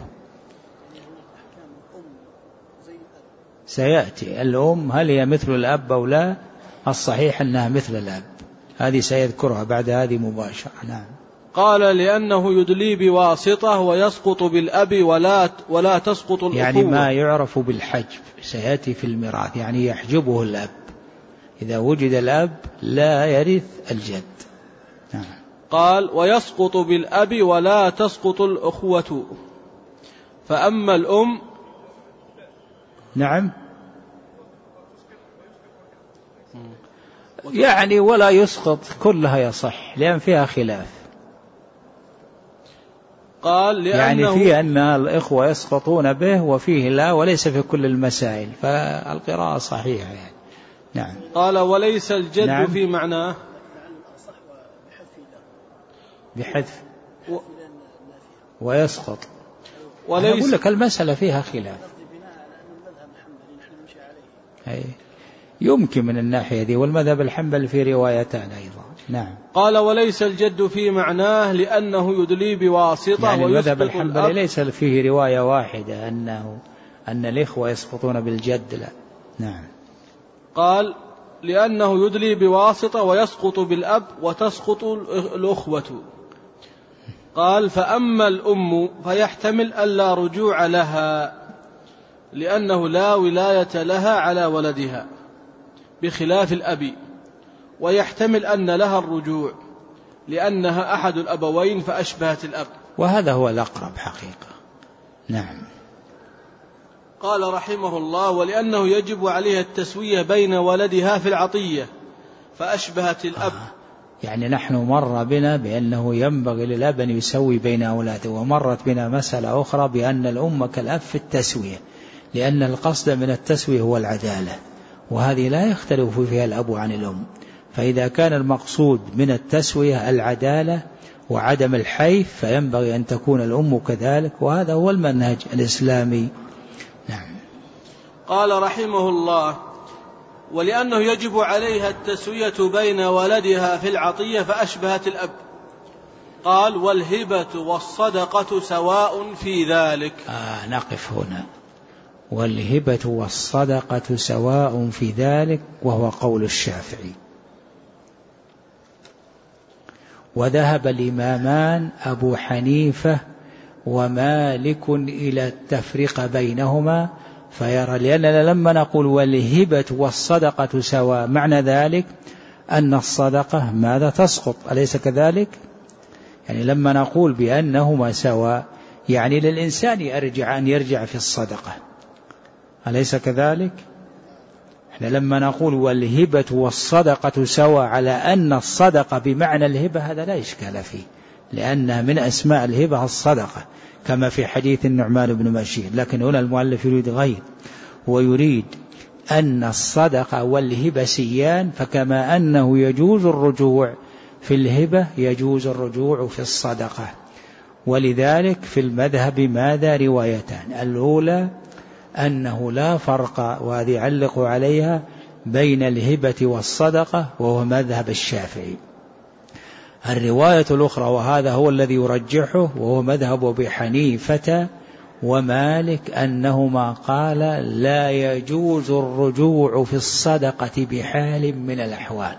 سيأتي الأم هل هي مثل الأب أو لا؟ الصحيح أنها مثل الأب، هذه سيذكرها بعد هذه مباشرة. نعم. قال: لأنه يدلي بواسطة ويسقط بالأب ولا ولا تسقط الأخوة. يعني ما يعرف بالحجب سيأتي في الميراث، يعني يحجبه الأب. إذا وجد الأب لا يرث الجد. نعم. قال: ويسقط بالأب ولا تسقط الأخوة. فأما الأم. نعم. يعني ولا يسقط كلها يصح، لأن فيها خلاف. قال: لأنه يعني فيه أن الإخوة يسقطون به وفيه لا، وليس في كل المسائل، فالقراءة صحيحة يعني. نعم. قال: وليس الجد نعم. في معناه بحذف و... ويسقط. وليس... أنا أقول لك المسألة فيها خلاف. أي. يمكن من الناحية دي، والمذهب الحنبلي في روايتان أيضا. نعم. قال: وليس الجد في معناه لأنه يدلي بواسطة. يعني المذهب الحنبلي ليس فيه رواية واحدة أنه أن الإخوة يسقطون بالجد، لا. نعم. قال: لأنه يدلي بواسطة ويسقط بالأب وتسقط الأخوة. قال: فأما الأم فيحتمل ألا رجوع لها لأنه لا ولاية لها على ولدها بخلاف الأب، ويحتمل أن لها الرجوع لأنها أحد الأبوين فأشبهت الأب. وهذا هو الأقرب حقيقة. نعم. قال رحمه الله: ولأنه يجب عليها التسوية بين ولدها في العطية فأشبهت الأب. آه. يعني نحن مر بنا بأنه ينبغي للأب أن يسوي بين أولاده، ومرت بنا مسألة أخرى بأن الأم كالأب في التسوية، لأن القصد من التسوية هو العدالة، وهذه لا يختلف فيها الأب عن الأم. فإذا كان المقصود من التسوية العدالة وعدم الحيف فينبغي أن تكون الأم كذلك، وهذا هو المنهج الإسلامي. نعم. قال رحمه الله: ولأنه يجب عليها التسوية بين ولدها في العطية فأشبهت الأب. قال: والهبة والصدقة سواء في ذلك. آه نقف هنا. والهبة والصدقة سواء في ذلك، وهو قول الشافعي. وذهب الإمامان أبو حنيفة ومالك إلى التفريق بينهما، فيرى لأننا لما نقول والهبة والصدقة سواء معنى ذلك أن الصدقة ماذا تسقط، أليس كذلك؟ يعني لما نقول بأنهما سواء يعني للإنسان يرجع أن يرجع في الصدقة، أليس كذلك؟ احنا لما نقول والهبة والصدقة سواء على أن الصدقة بمعنى الهبة هذا لا إشكال فيه، لأنها من أسماء الهبة الصدقة كما في حديث النعمان بن بشير. لكن هنا المؤلف يريد غير، ويريد أن الصدقة والهبة سيان، فكما أنه يجوز الرجوع في الهبة يجوز الرجوع في الصدقة. ولذلك في المذهب ماذا روايتان: الأولى أنه لا فرق، وهذه يعلق عليها، بين الهبة والصدقة، وهو مذهب الشافعي. الرواية الأخرى وهذا هو الذي يرجحه وهو مذهب أبي حنيفة ومالك أنهما قال لا يجوز الرجوع في الصدقة بحال من الأحوال،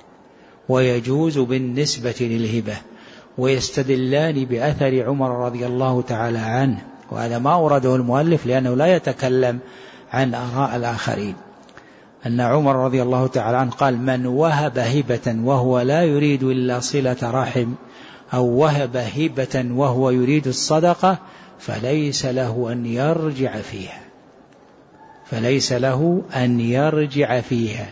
ويجوز بالنسبة للهبة، ويستدلان بأثر عمر رضي الله تعالى عنه، وهذا ما أورده المؤلف لأنه لا يتكلم عن آراء الآخرين، أن عمر رضي الله تعالى عنه قال: من وهب هبة وهو لا يريد إلا صلة رحم، أو وهب هبة وهو يريد الصدقة، فليس له أن يرجع فيها فليس له أن يرجع فيها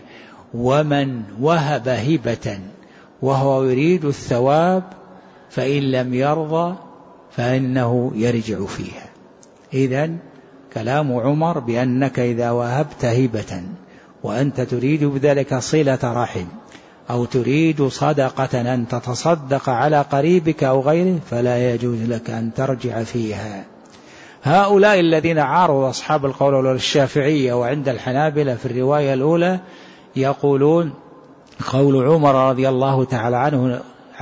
ومن وهب هبة وهو يريد الثواب فإن لم يرضى فإنه يرجع فيها. إذن كلام عمر بأنك إذا وهبت هبة وأنت تريد بذلك صلة رحم، أو تريد صدقة أن تتصدق على قريبك أو غيره، فلا يجوز لك أن ترجع فيها. هؤلاء الذين عارضوا أصحاب القول الشافعية وعند الحنابلة في الرواية الأولى يقولون قول عمر رضي الله تعالى عنه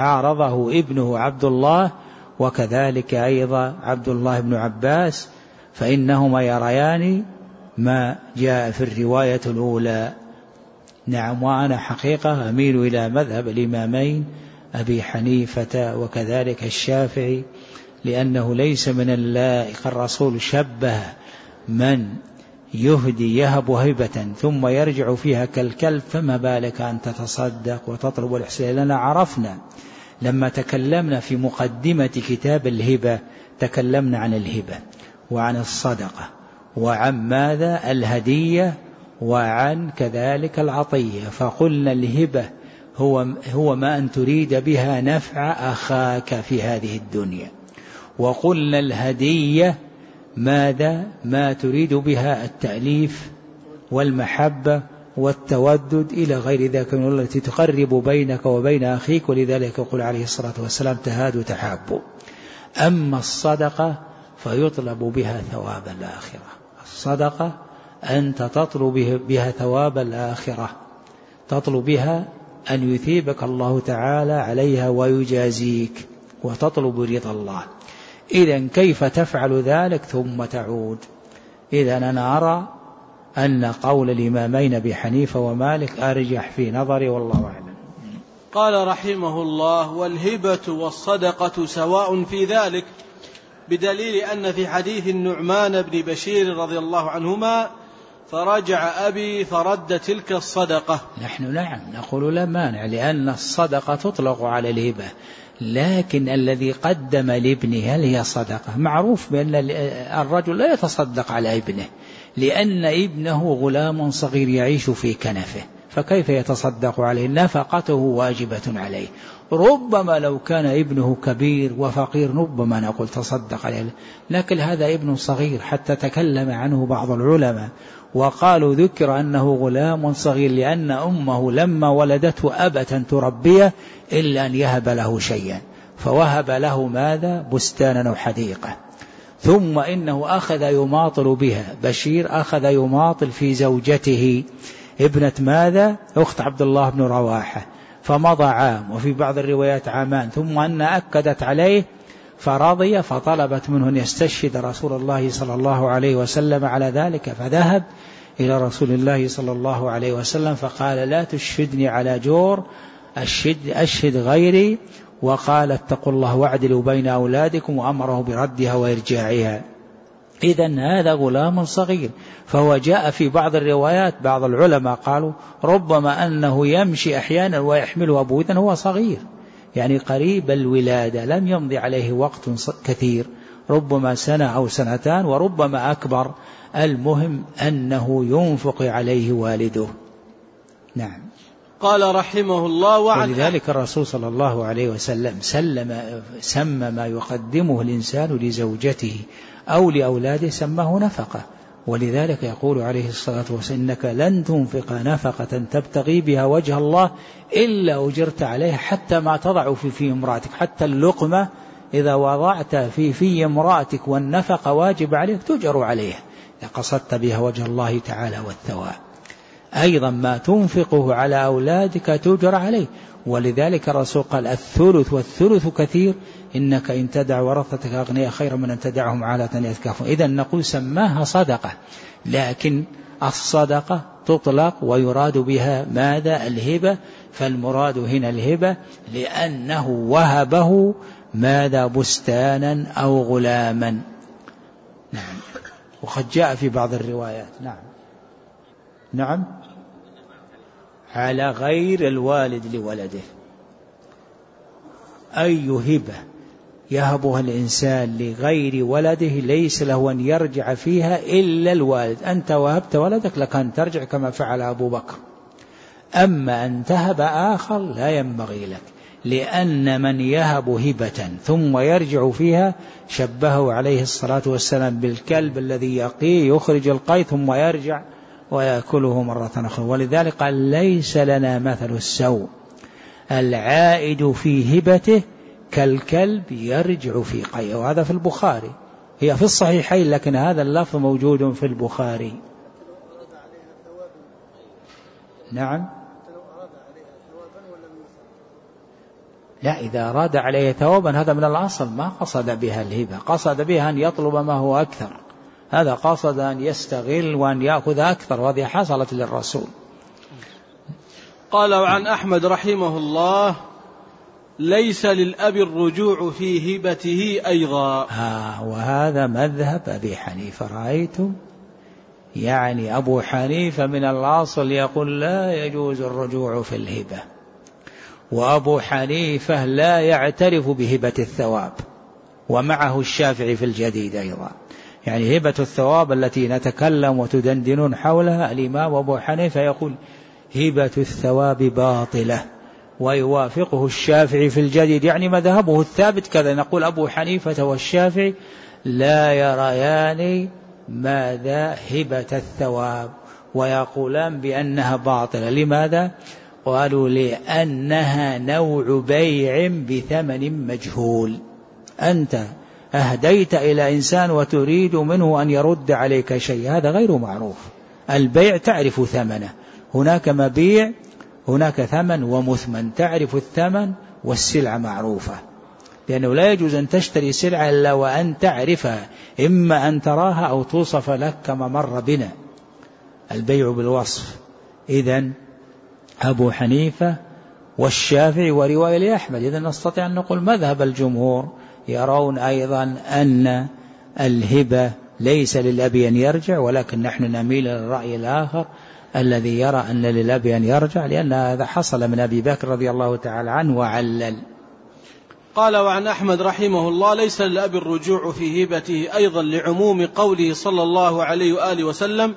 عارضه ابنه عبد الله، وكذلك أيضا عبد الله بن عباس، فإنهما يريان ما جاء في الرواية الأولى. نعم، وأنا حقيقة أميل إلى مذهب الإمامين أبي حنيفة وكذلك الشافعي، لأنه ليس من اللائق. الرسول شبه من يهدي يهب هبة ثم يرجع فيها كالكلب، فما بالك أن تتصدق وتطلب الإحسان. لنا عرفنا لما تكلمنا في مقدمة كتاب الهبة تكلمنا عن الهبة وعن الصدقة وعن ماذا الهدية وعن كذلك العطية، فقلنا الهبة هو, هو ما أن تريد بها نفع أخاك في هذه الدنيا، وقلنا الهدية ماذا ما تريد بها التأليف والمحبة والتودد إلى غير ذلك من التي تقرب بينك وبين أخيك، ولذلك يقول عليه الصلاة والسلام تهادوا تحابوا. أما الصدقة فيطلب بها ثواب الآخرة، الصدقة أنت تطلب بها ثواب الآخرة، تطلب بها أن يثيبك الله تعالى عليها ويجازيك، وتطلب رضا الله. إذن كيف تفعل ذلك ثم تعود؟ إذن أنا أرى أن قول الإمامين بحنيفة ومالك أرجح في نظري، والله أعلم. قال رحمه الله: والهبة والصدقة سواء في ذلك، بدليل أن في حديث النعمان بن بشير رضي الله عنهما: فرجع أبي فرد تلك الصدقة. نحن نعم نقول لا مانع، لأن الصدقة تطلق على الهبة، لكن الذي قدم لابنه هل هي صدقة؟ معروف بأن الرجل لا يتصدق على ابنه، لأن ابنه غلام صغير يعيش في كنفه، فكيف يتصدق عليه؟ نفقته واجبة عليه. ربما لو كان ابنه كبير وفقير ربما نقول تصدق عليه، لكن هذا ابن صغير حتى تكلم عنه بعض العلماء وقالوا ذكر أنه غلام صغير لأن أمه لما ولدته أبت أن تربيه إلا أن يهب له شيئا، فوهب له ماذا؟ بستانا أو حديقة. ثم إنه أخذ يماطل بها، بشير أخذ يماطل في زوجته ابنة ماذا؟ أخت عبد الله بن رواحة، فمضى عام وفي بعض الروايات عامان، ثم أن أكدت عليه فرضي، فطلبت منه أن يستشهد رسول الله صلى الله عليه وسلم على ذلك، فذهب إلى رسول الله صلى الله عليه وسلم فقال لا تشهدني على جور، أشهد, أشهد غيري، وقال اتقوا الله واعدلوا بين أولادكم، وأمره بردها وإرجاعها. إذن هذا غلام صغير. فهو جاء في بعض الروايات بعض العلماء قالوا ربما أنه يمشي أحيانا ويحمله أبوه، إذن هو صغير يعني قريب الولادة، لم يمضي عليه وقت كثير، ربما سنة أو سنتان وربما أكبر. المهم أنه ينفق عليه والده. نعم. قال رحمه الله وعن ولذلك الرسول صلى الله عليه وسلم سلم سمى ما يقدمه الإنسان لزوجته أو لأولاده سماه نفقة. ولذلك يقول عليه الصلاة والسلام إنك لن تنفق نفقة تبتغي بها وجه الله إلا أجرت عليها، حتى ما تضع في في امرأتك، حتى اللقمة إذا وضعت في في امرأتك والنفقة واجب عليك تجر عليها إذا قصدت بها وجه الله تعالى والثواب. أيضا ما تنفقه على أولادك تجر عليه. ولذلك الرسول قال الثلث والثلث كثير، إنك إن تدع ورثتك أغنياء خير من أن تدعهم عالة يتكافون. إذن نقول سماها صدقة، لكن الصدقة تطلق ويراد بها ماذا؟ الهبة. فالمراد هنا الهبة لأنه وهبه ماذا؟ بستانا أو غلاما. نعم. وقد جاء في بعض الروايات نعم نعم على غير الوالد لولده. أي هبة يهبها الإنسان لغير ولده ليس له أن يرجع فيها إلا الوالد. أنت وهبت ولدك لكان ترجع كما فعل أبو بكر، أما أن تهب آخر لا ينبغي لك، لأن من يهب هبة ثم يرجع فيها شبهه عليه الصلاة والسلام بالكلب الذي يقي يخرج القي ثم يرجع ويأكله مرة أخرى. ولذلك قال ليس لنا مثل السوء، العائد في هبته كالكلب يرجع في قيه. وهذا في البخاري، هي في الصحيحين لكن هذا اللفظ موجود في البخاري. نعم. لا، إذا أراد عليه ثوابا هذا من الأصل ما قصد بها الهبة، قصد بها أن يطلب ما هو أكثر، هذا قصد أن يستغل وأن يأخذ أكثر، وهذه حصلت للرسول. قال وعن أحمد رحمه الله ليس للأب الرجوع في هبته أيضا. ها وهذا مذهب أبي حنيفة. رأيتم يعني أبو حنيفة من الأصل يقول لا يجوز الرجوع في الهبة، وأبو حنيفة لا يعترف بهبة الثواب، ومعه الشافعي في الجديد أيضا. يعني هبة الثواب التي نتكلم وتدندنون حولها الإمام أبو حنيفة يقول هبة الثواب باطلة، ويوافقه الشافعي في الجديد، يعني مذهبه الثابت كذا. نقول أبو حنيفة والشافعي لا يريان ماذا؟ هبة الثواب، ويقولان بأنها باطلة. لماذا؟ قالوا لأنها نوع بيع بثمن مجهول. أنت أهديت إلى إنسان وتريد منه أن يرد عليك شيء، هذا غير معروف. البيع تعرف ثمنه، هناك مبيع هناك ثمن ومثمن، تعرف الثمن والسلعة معروفة، لأنه لا يجوز أن تشتري سلعة إلا وأن تعرفها، إما أن تراها أو توصف لك كما مر بنا البيع بالوصف. إذن أبو حنيفة والشافعي ورواية لأحمد، إذن نستطيع أن نقول مذهب الجمهور يرون أيضا أن الهبة ليس للأب أن يرجع، ولكن نحن نميل للرأي الآخر الذي يرى أن للأب أن يرجع، لأن هذا حصل من أبي بكر رضي الله تعالى عنه وعلل. قال وعن أحمد رحمه الله ليس للأب الرجوع في هبته أيضا لعموم قوله صلى الله عليه وآله وسلم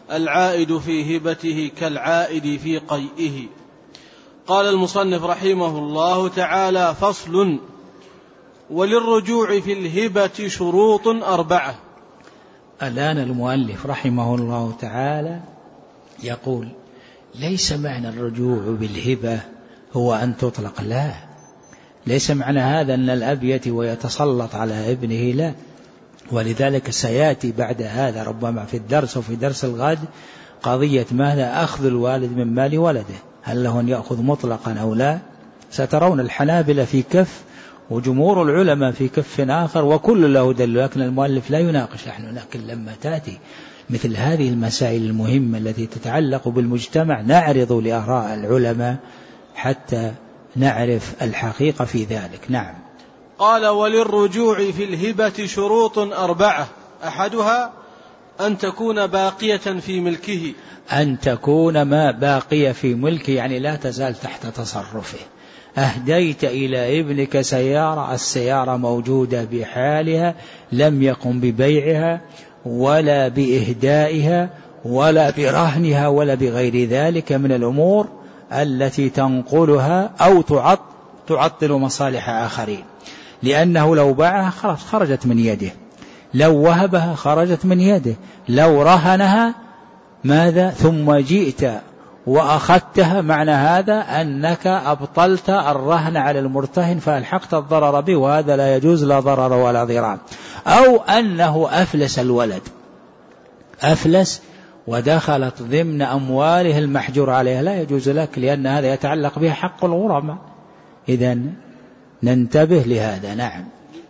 العائد في هبته كالعائد في قيئه. قال المصنف رحمه الله تعالى: فصل: وللرجوع في الهبة شروط أربعة. الآن المؤلف رحمه الله تعالى يقول: ليس معنى الرجوع بالهبة هو أن تطلق، لا، ليس معنى هذا أن الأب يأتي ويتسلط على ابنه، لا، ولذلك سيأتي بعد هذا ربما في الدرس وفي درس الغد قضية ماذا؟ أخذ الوالد من مال ولده، هل له أن يأخذ مطلقا أو لا؟ سترون الحنابلة في كف وجمهور العلماء في كف آخر، وكل له دل، لكن المؤلف لا يناقش نحن. لكن لما تأتي مثل هذه المسائل المهمة التي تتعلق بالمجتمع نعرض لآراء العلماء حتى نعرف الحقيقة في ذلك. نعم. قال: وللرجوع في الهبة شروط أربعة، أحدها أن تكون باقية في ملكه. أن تكون ما باقية في ملكه يعني لا تزال تحت تصرفه. أهديت إلى ابنك سيارة، السيارة موجودة بحالها، لم يقم ببيعها ولا بإهدائها ولا برهنها ولا بغير ذلك من الأمور التي تنقلها أو تعطل مصالح آخرين، لأنه لو باعها خلاص خرجت من يده، لو وهبها خرجت من يده، لو رهنها ماذا؟ ثم جئت وأخذتها، معنى هذا أنك أبطلت الرهن على المرتهن فألحقت الضرر به، وهذا لا يجوز، لا ضرر ولا ضرار. أو أنه أفلس الولد، أفلس ودخلت ضمن أمواله المحجور عليها، لا يجوز لك، لأن هذا يتعلق به حق الغرماء. إذن ننتبه لهذا. نعم.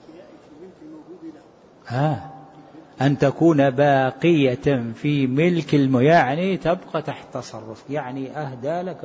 ها أن تكون باقية في ملك الم... يعني تبقى تحت تصرف، يعني أهدى لك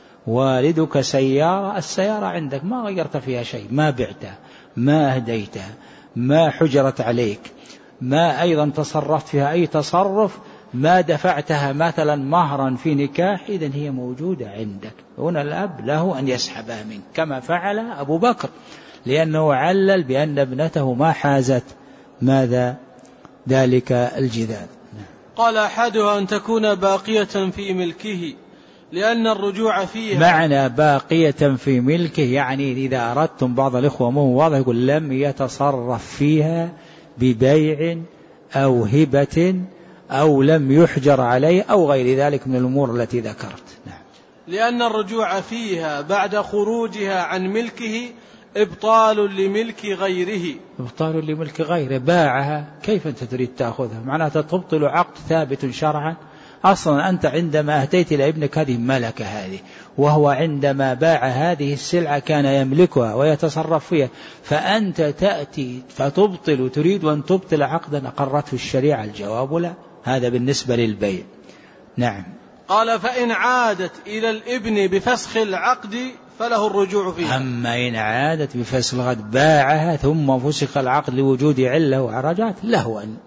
والدك سيارة، السيارة عندك ما غيرت فيها شيء، ما بعتها، ما أهديتها، ما حجرت عليك، ما أيضا تصرفت فيها أي تصرف، ما دفعتها مثلا مهرا في نكاح، إذن هي موجودة عندك. هنا الأب له أن يسحبها منك كما فعل أبو بكر، لأنه علل بأن ابنته ما حازت ماذا؟ ذلك الجذاذ. قال: أحدها أن تكون باقية في ملكه، لأن الرجوع فيها. معنى باقية في ملكه يعني إذا أردتم، بعض الإخوة مو واضح يقول لم يتصرف فيها ببيع أو هبة أو لم يحجر عليه أو غير ذلك من الأمور التي ذكرت. نعم. لأن الرجوع فيها بعد خروجها عن ملكه إبطال لملك غيره. إبطال لملك غيره، باعها، كيف أنت تريد تأخذها؟ معناتها تبطل عقد ثابت شرعا. أصلا أنت عندما أهديت لابنك هذه ملكة هذه، وهو عندما باع هذه السلعة كان يملكها ويتصرف فيها، فأنت تأتي فتبطل، تريد أن تبطل عقدا أقرته الشريعة. الجواب لا، هذا بالنسبة للبيع. نعم. قال: فإن عادت إلى الابن بفسخ العقد فله الرجوع فيها. أما إن عادت بفسخ العقد، باعها ثم فسخ العقد لوجود علة وعرجات، له أن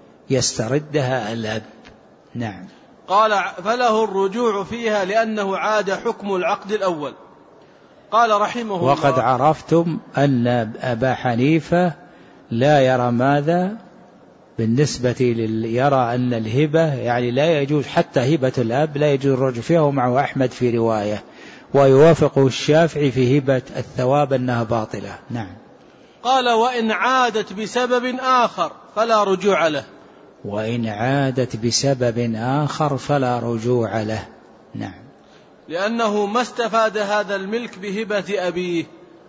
يستردها الأب. نعم. قال: فله الرجوع فيها لأنه عاد حكم العقد الأول. قال رحمه الله: وقد عرفتم أن أبا حنيفة لا يرى ماذا بالنسبة لل... يرى أن الهبة يعني لا يجوز، حتى هبة الأب لا يجوز الرجوع فيها، ومعه أحمد في رواية، ويوافقه الشافعي في هبة الثواب أنها باطلة. نعم. قال: وإن عادت بسبب آخر فلا رجوع له. وإن عادت بسبب آخر فلا رجوع له. نعم. لأنه ما استفاد هذا الملك بهبة أبيه.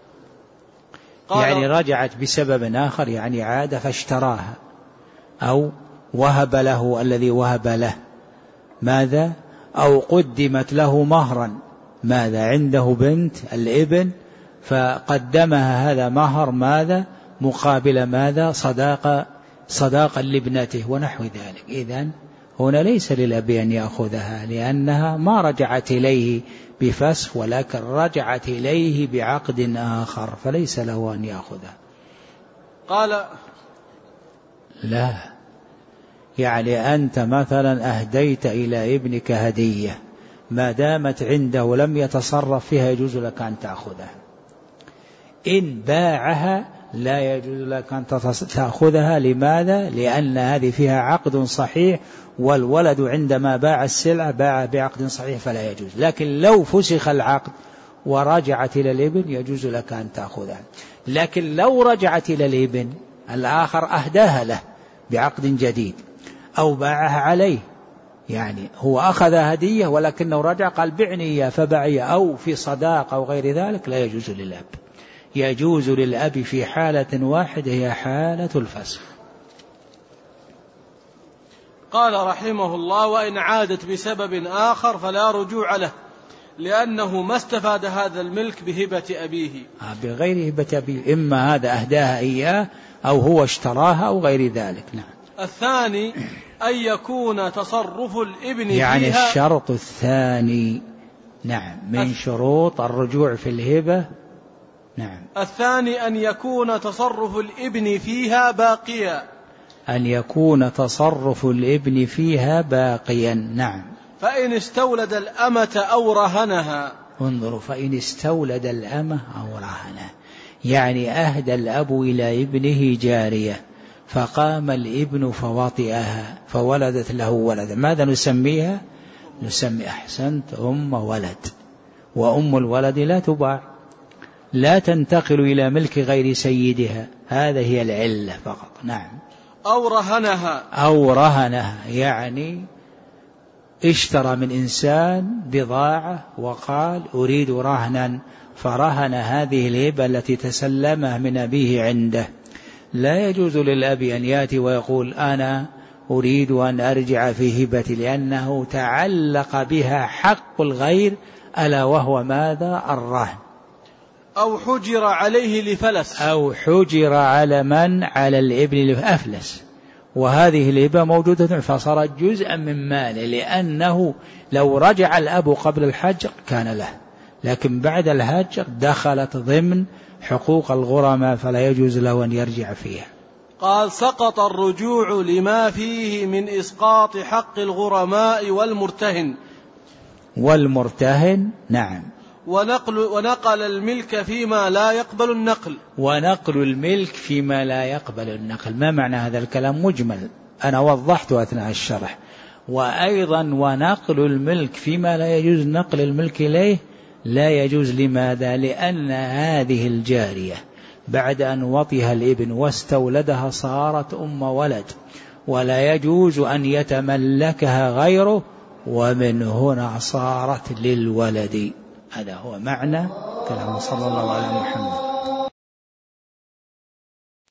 يعني رجعت بسبب آخر، يعني عاد فاشتراها أو وهب له الذي وهب له ماذا، أو قدمت له مهرا، ماذا عنده بنت الابن فقدمها هذا مهر ماذا مقابل ماذا صداقة صداقا لابنته ونحو ذلك. إذن هنا ليس للأب أن يأخذها، لأنها ما رجعت إليه بفسخ ولكن رجعت إليه بعقد آخر، فليس له أن يأخذها. قال: لا، يعني أنت مثلا أهديت إلى ابنك هدية، ما دامت عنده لم يتصرف فيها يجوز لك أن تأخذها. إن باعها لا يجوز لك أن تأخذها. لماذا؟ لأن هذه فيها عقد صحيح، والولد عندما باع السلعة باع بعقد صحيح فلا يجوز. لكن لو فسخ العقد ورجعت إلى الابن يجوز لك أن تأخذها. لكن لو رجعت إلى الابن الآخر أهداها له بعقد جديد أو باعها عليه، يعني هو أخذ هدية ولكنه رجع قال بعني إياه فبعي، أو في صداق أو غير ذلك، لا يجوز للأب. يجوز للأب في حالة واحدة هي حالة الفسخ. قال رحمه الله: وإن عادت بسبب آخر فلا رجوع له، لأنه ما استفاد هذا الملك بهبة أبيه. بغير هبة أبيه، إما هذا أهداها إياه أو هو اشتراها أو غير ذلك. نعم. الثاني أن يكون تصرف الابن يعني فيها، الشرط الثاني نعم من شروط الرجوع في الهبة. نعم. الثاني أن يكون تصرف الابن فيها باقيا، أن يكون تصرف الابن فيها باقيا. نعم. فإن استولد الأمة أو رهنها. انظروا، فإن استولد الأمة أو رهنها، يعني أهدى الأب إلى ابنه جارية فقام الابن فوطئها فولدت له ولدا، ماذا نسميها؟ نسمي أحسنت أم ولد. وأم الولد لا تباع، لا تنتقل إلى ملك غير سيدها، هذا هي العلة فقط. نعم. أو رهنها، أو رهنها يعني اشترى من إنسان بضاعة وقال أريد رهنا، فرهن هذه الهبة التي تسلمها من أبيه عنده. لا يجوز للأب أن يأتي ويقول أنا أريد أن أرجع في هبتي، لأنه تعلق بها حق الغير، ألا وهو ماذا؟ الرهن. أو حجر عليه لفلس، أو حجر على من؟ على الابن لأفلس، وهذه الهبة موجودة فصارت جزءا من ماله، لأنه لو رجع الأب قبل الحجر كان له، لكن بعد الحجر دخلت ضمن حقوق الغرماء فلا يجوز له أن يرجع فيها. قال: سقط الرجوع لما فيه من إسقاط حق الغرماء والمرتهن. والمرتهن نعم. ونقل, ونقل الملك فيما لا يقبل النقل. ونقل الملك فيما لا يقبل النقل، ما معنى هذا الكلام؟ مجمل، أنا وضحت أثناء الشرح. وأيضا ونقل الملك فيما لا يجوز نقل الملك إليه لا يجوز. لماذا؟ لأن هذه الجارية بعد أن وطئها الابن واستولدها صارت أم ولد، ولا يجوز أن يتملكها غيره، ومن هنا صارت للولد. هذا هو معنى كلام صلى الله عليه محمد.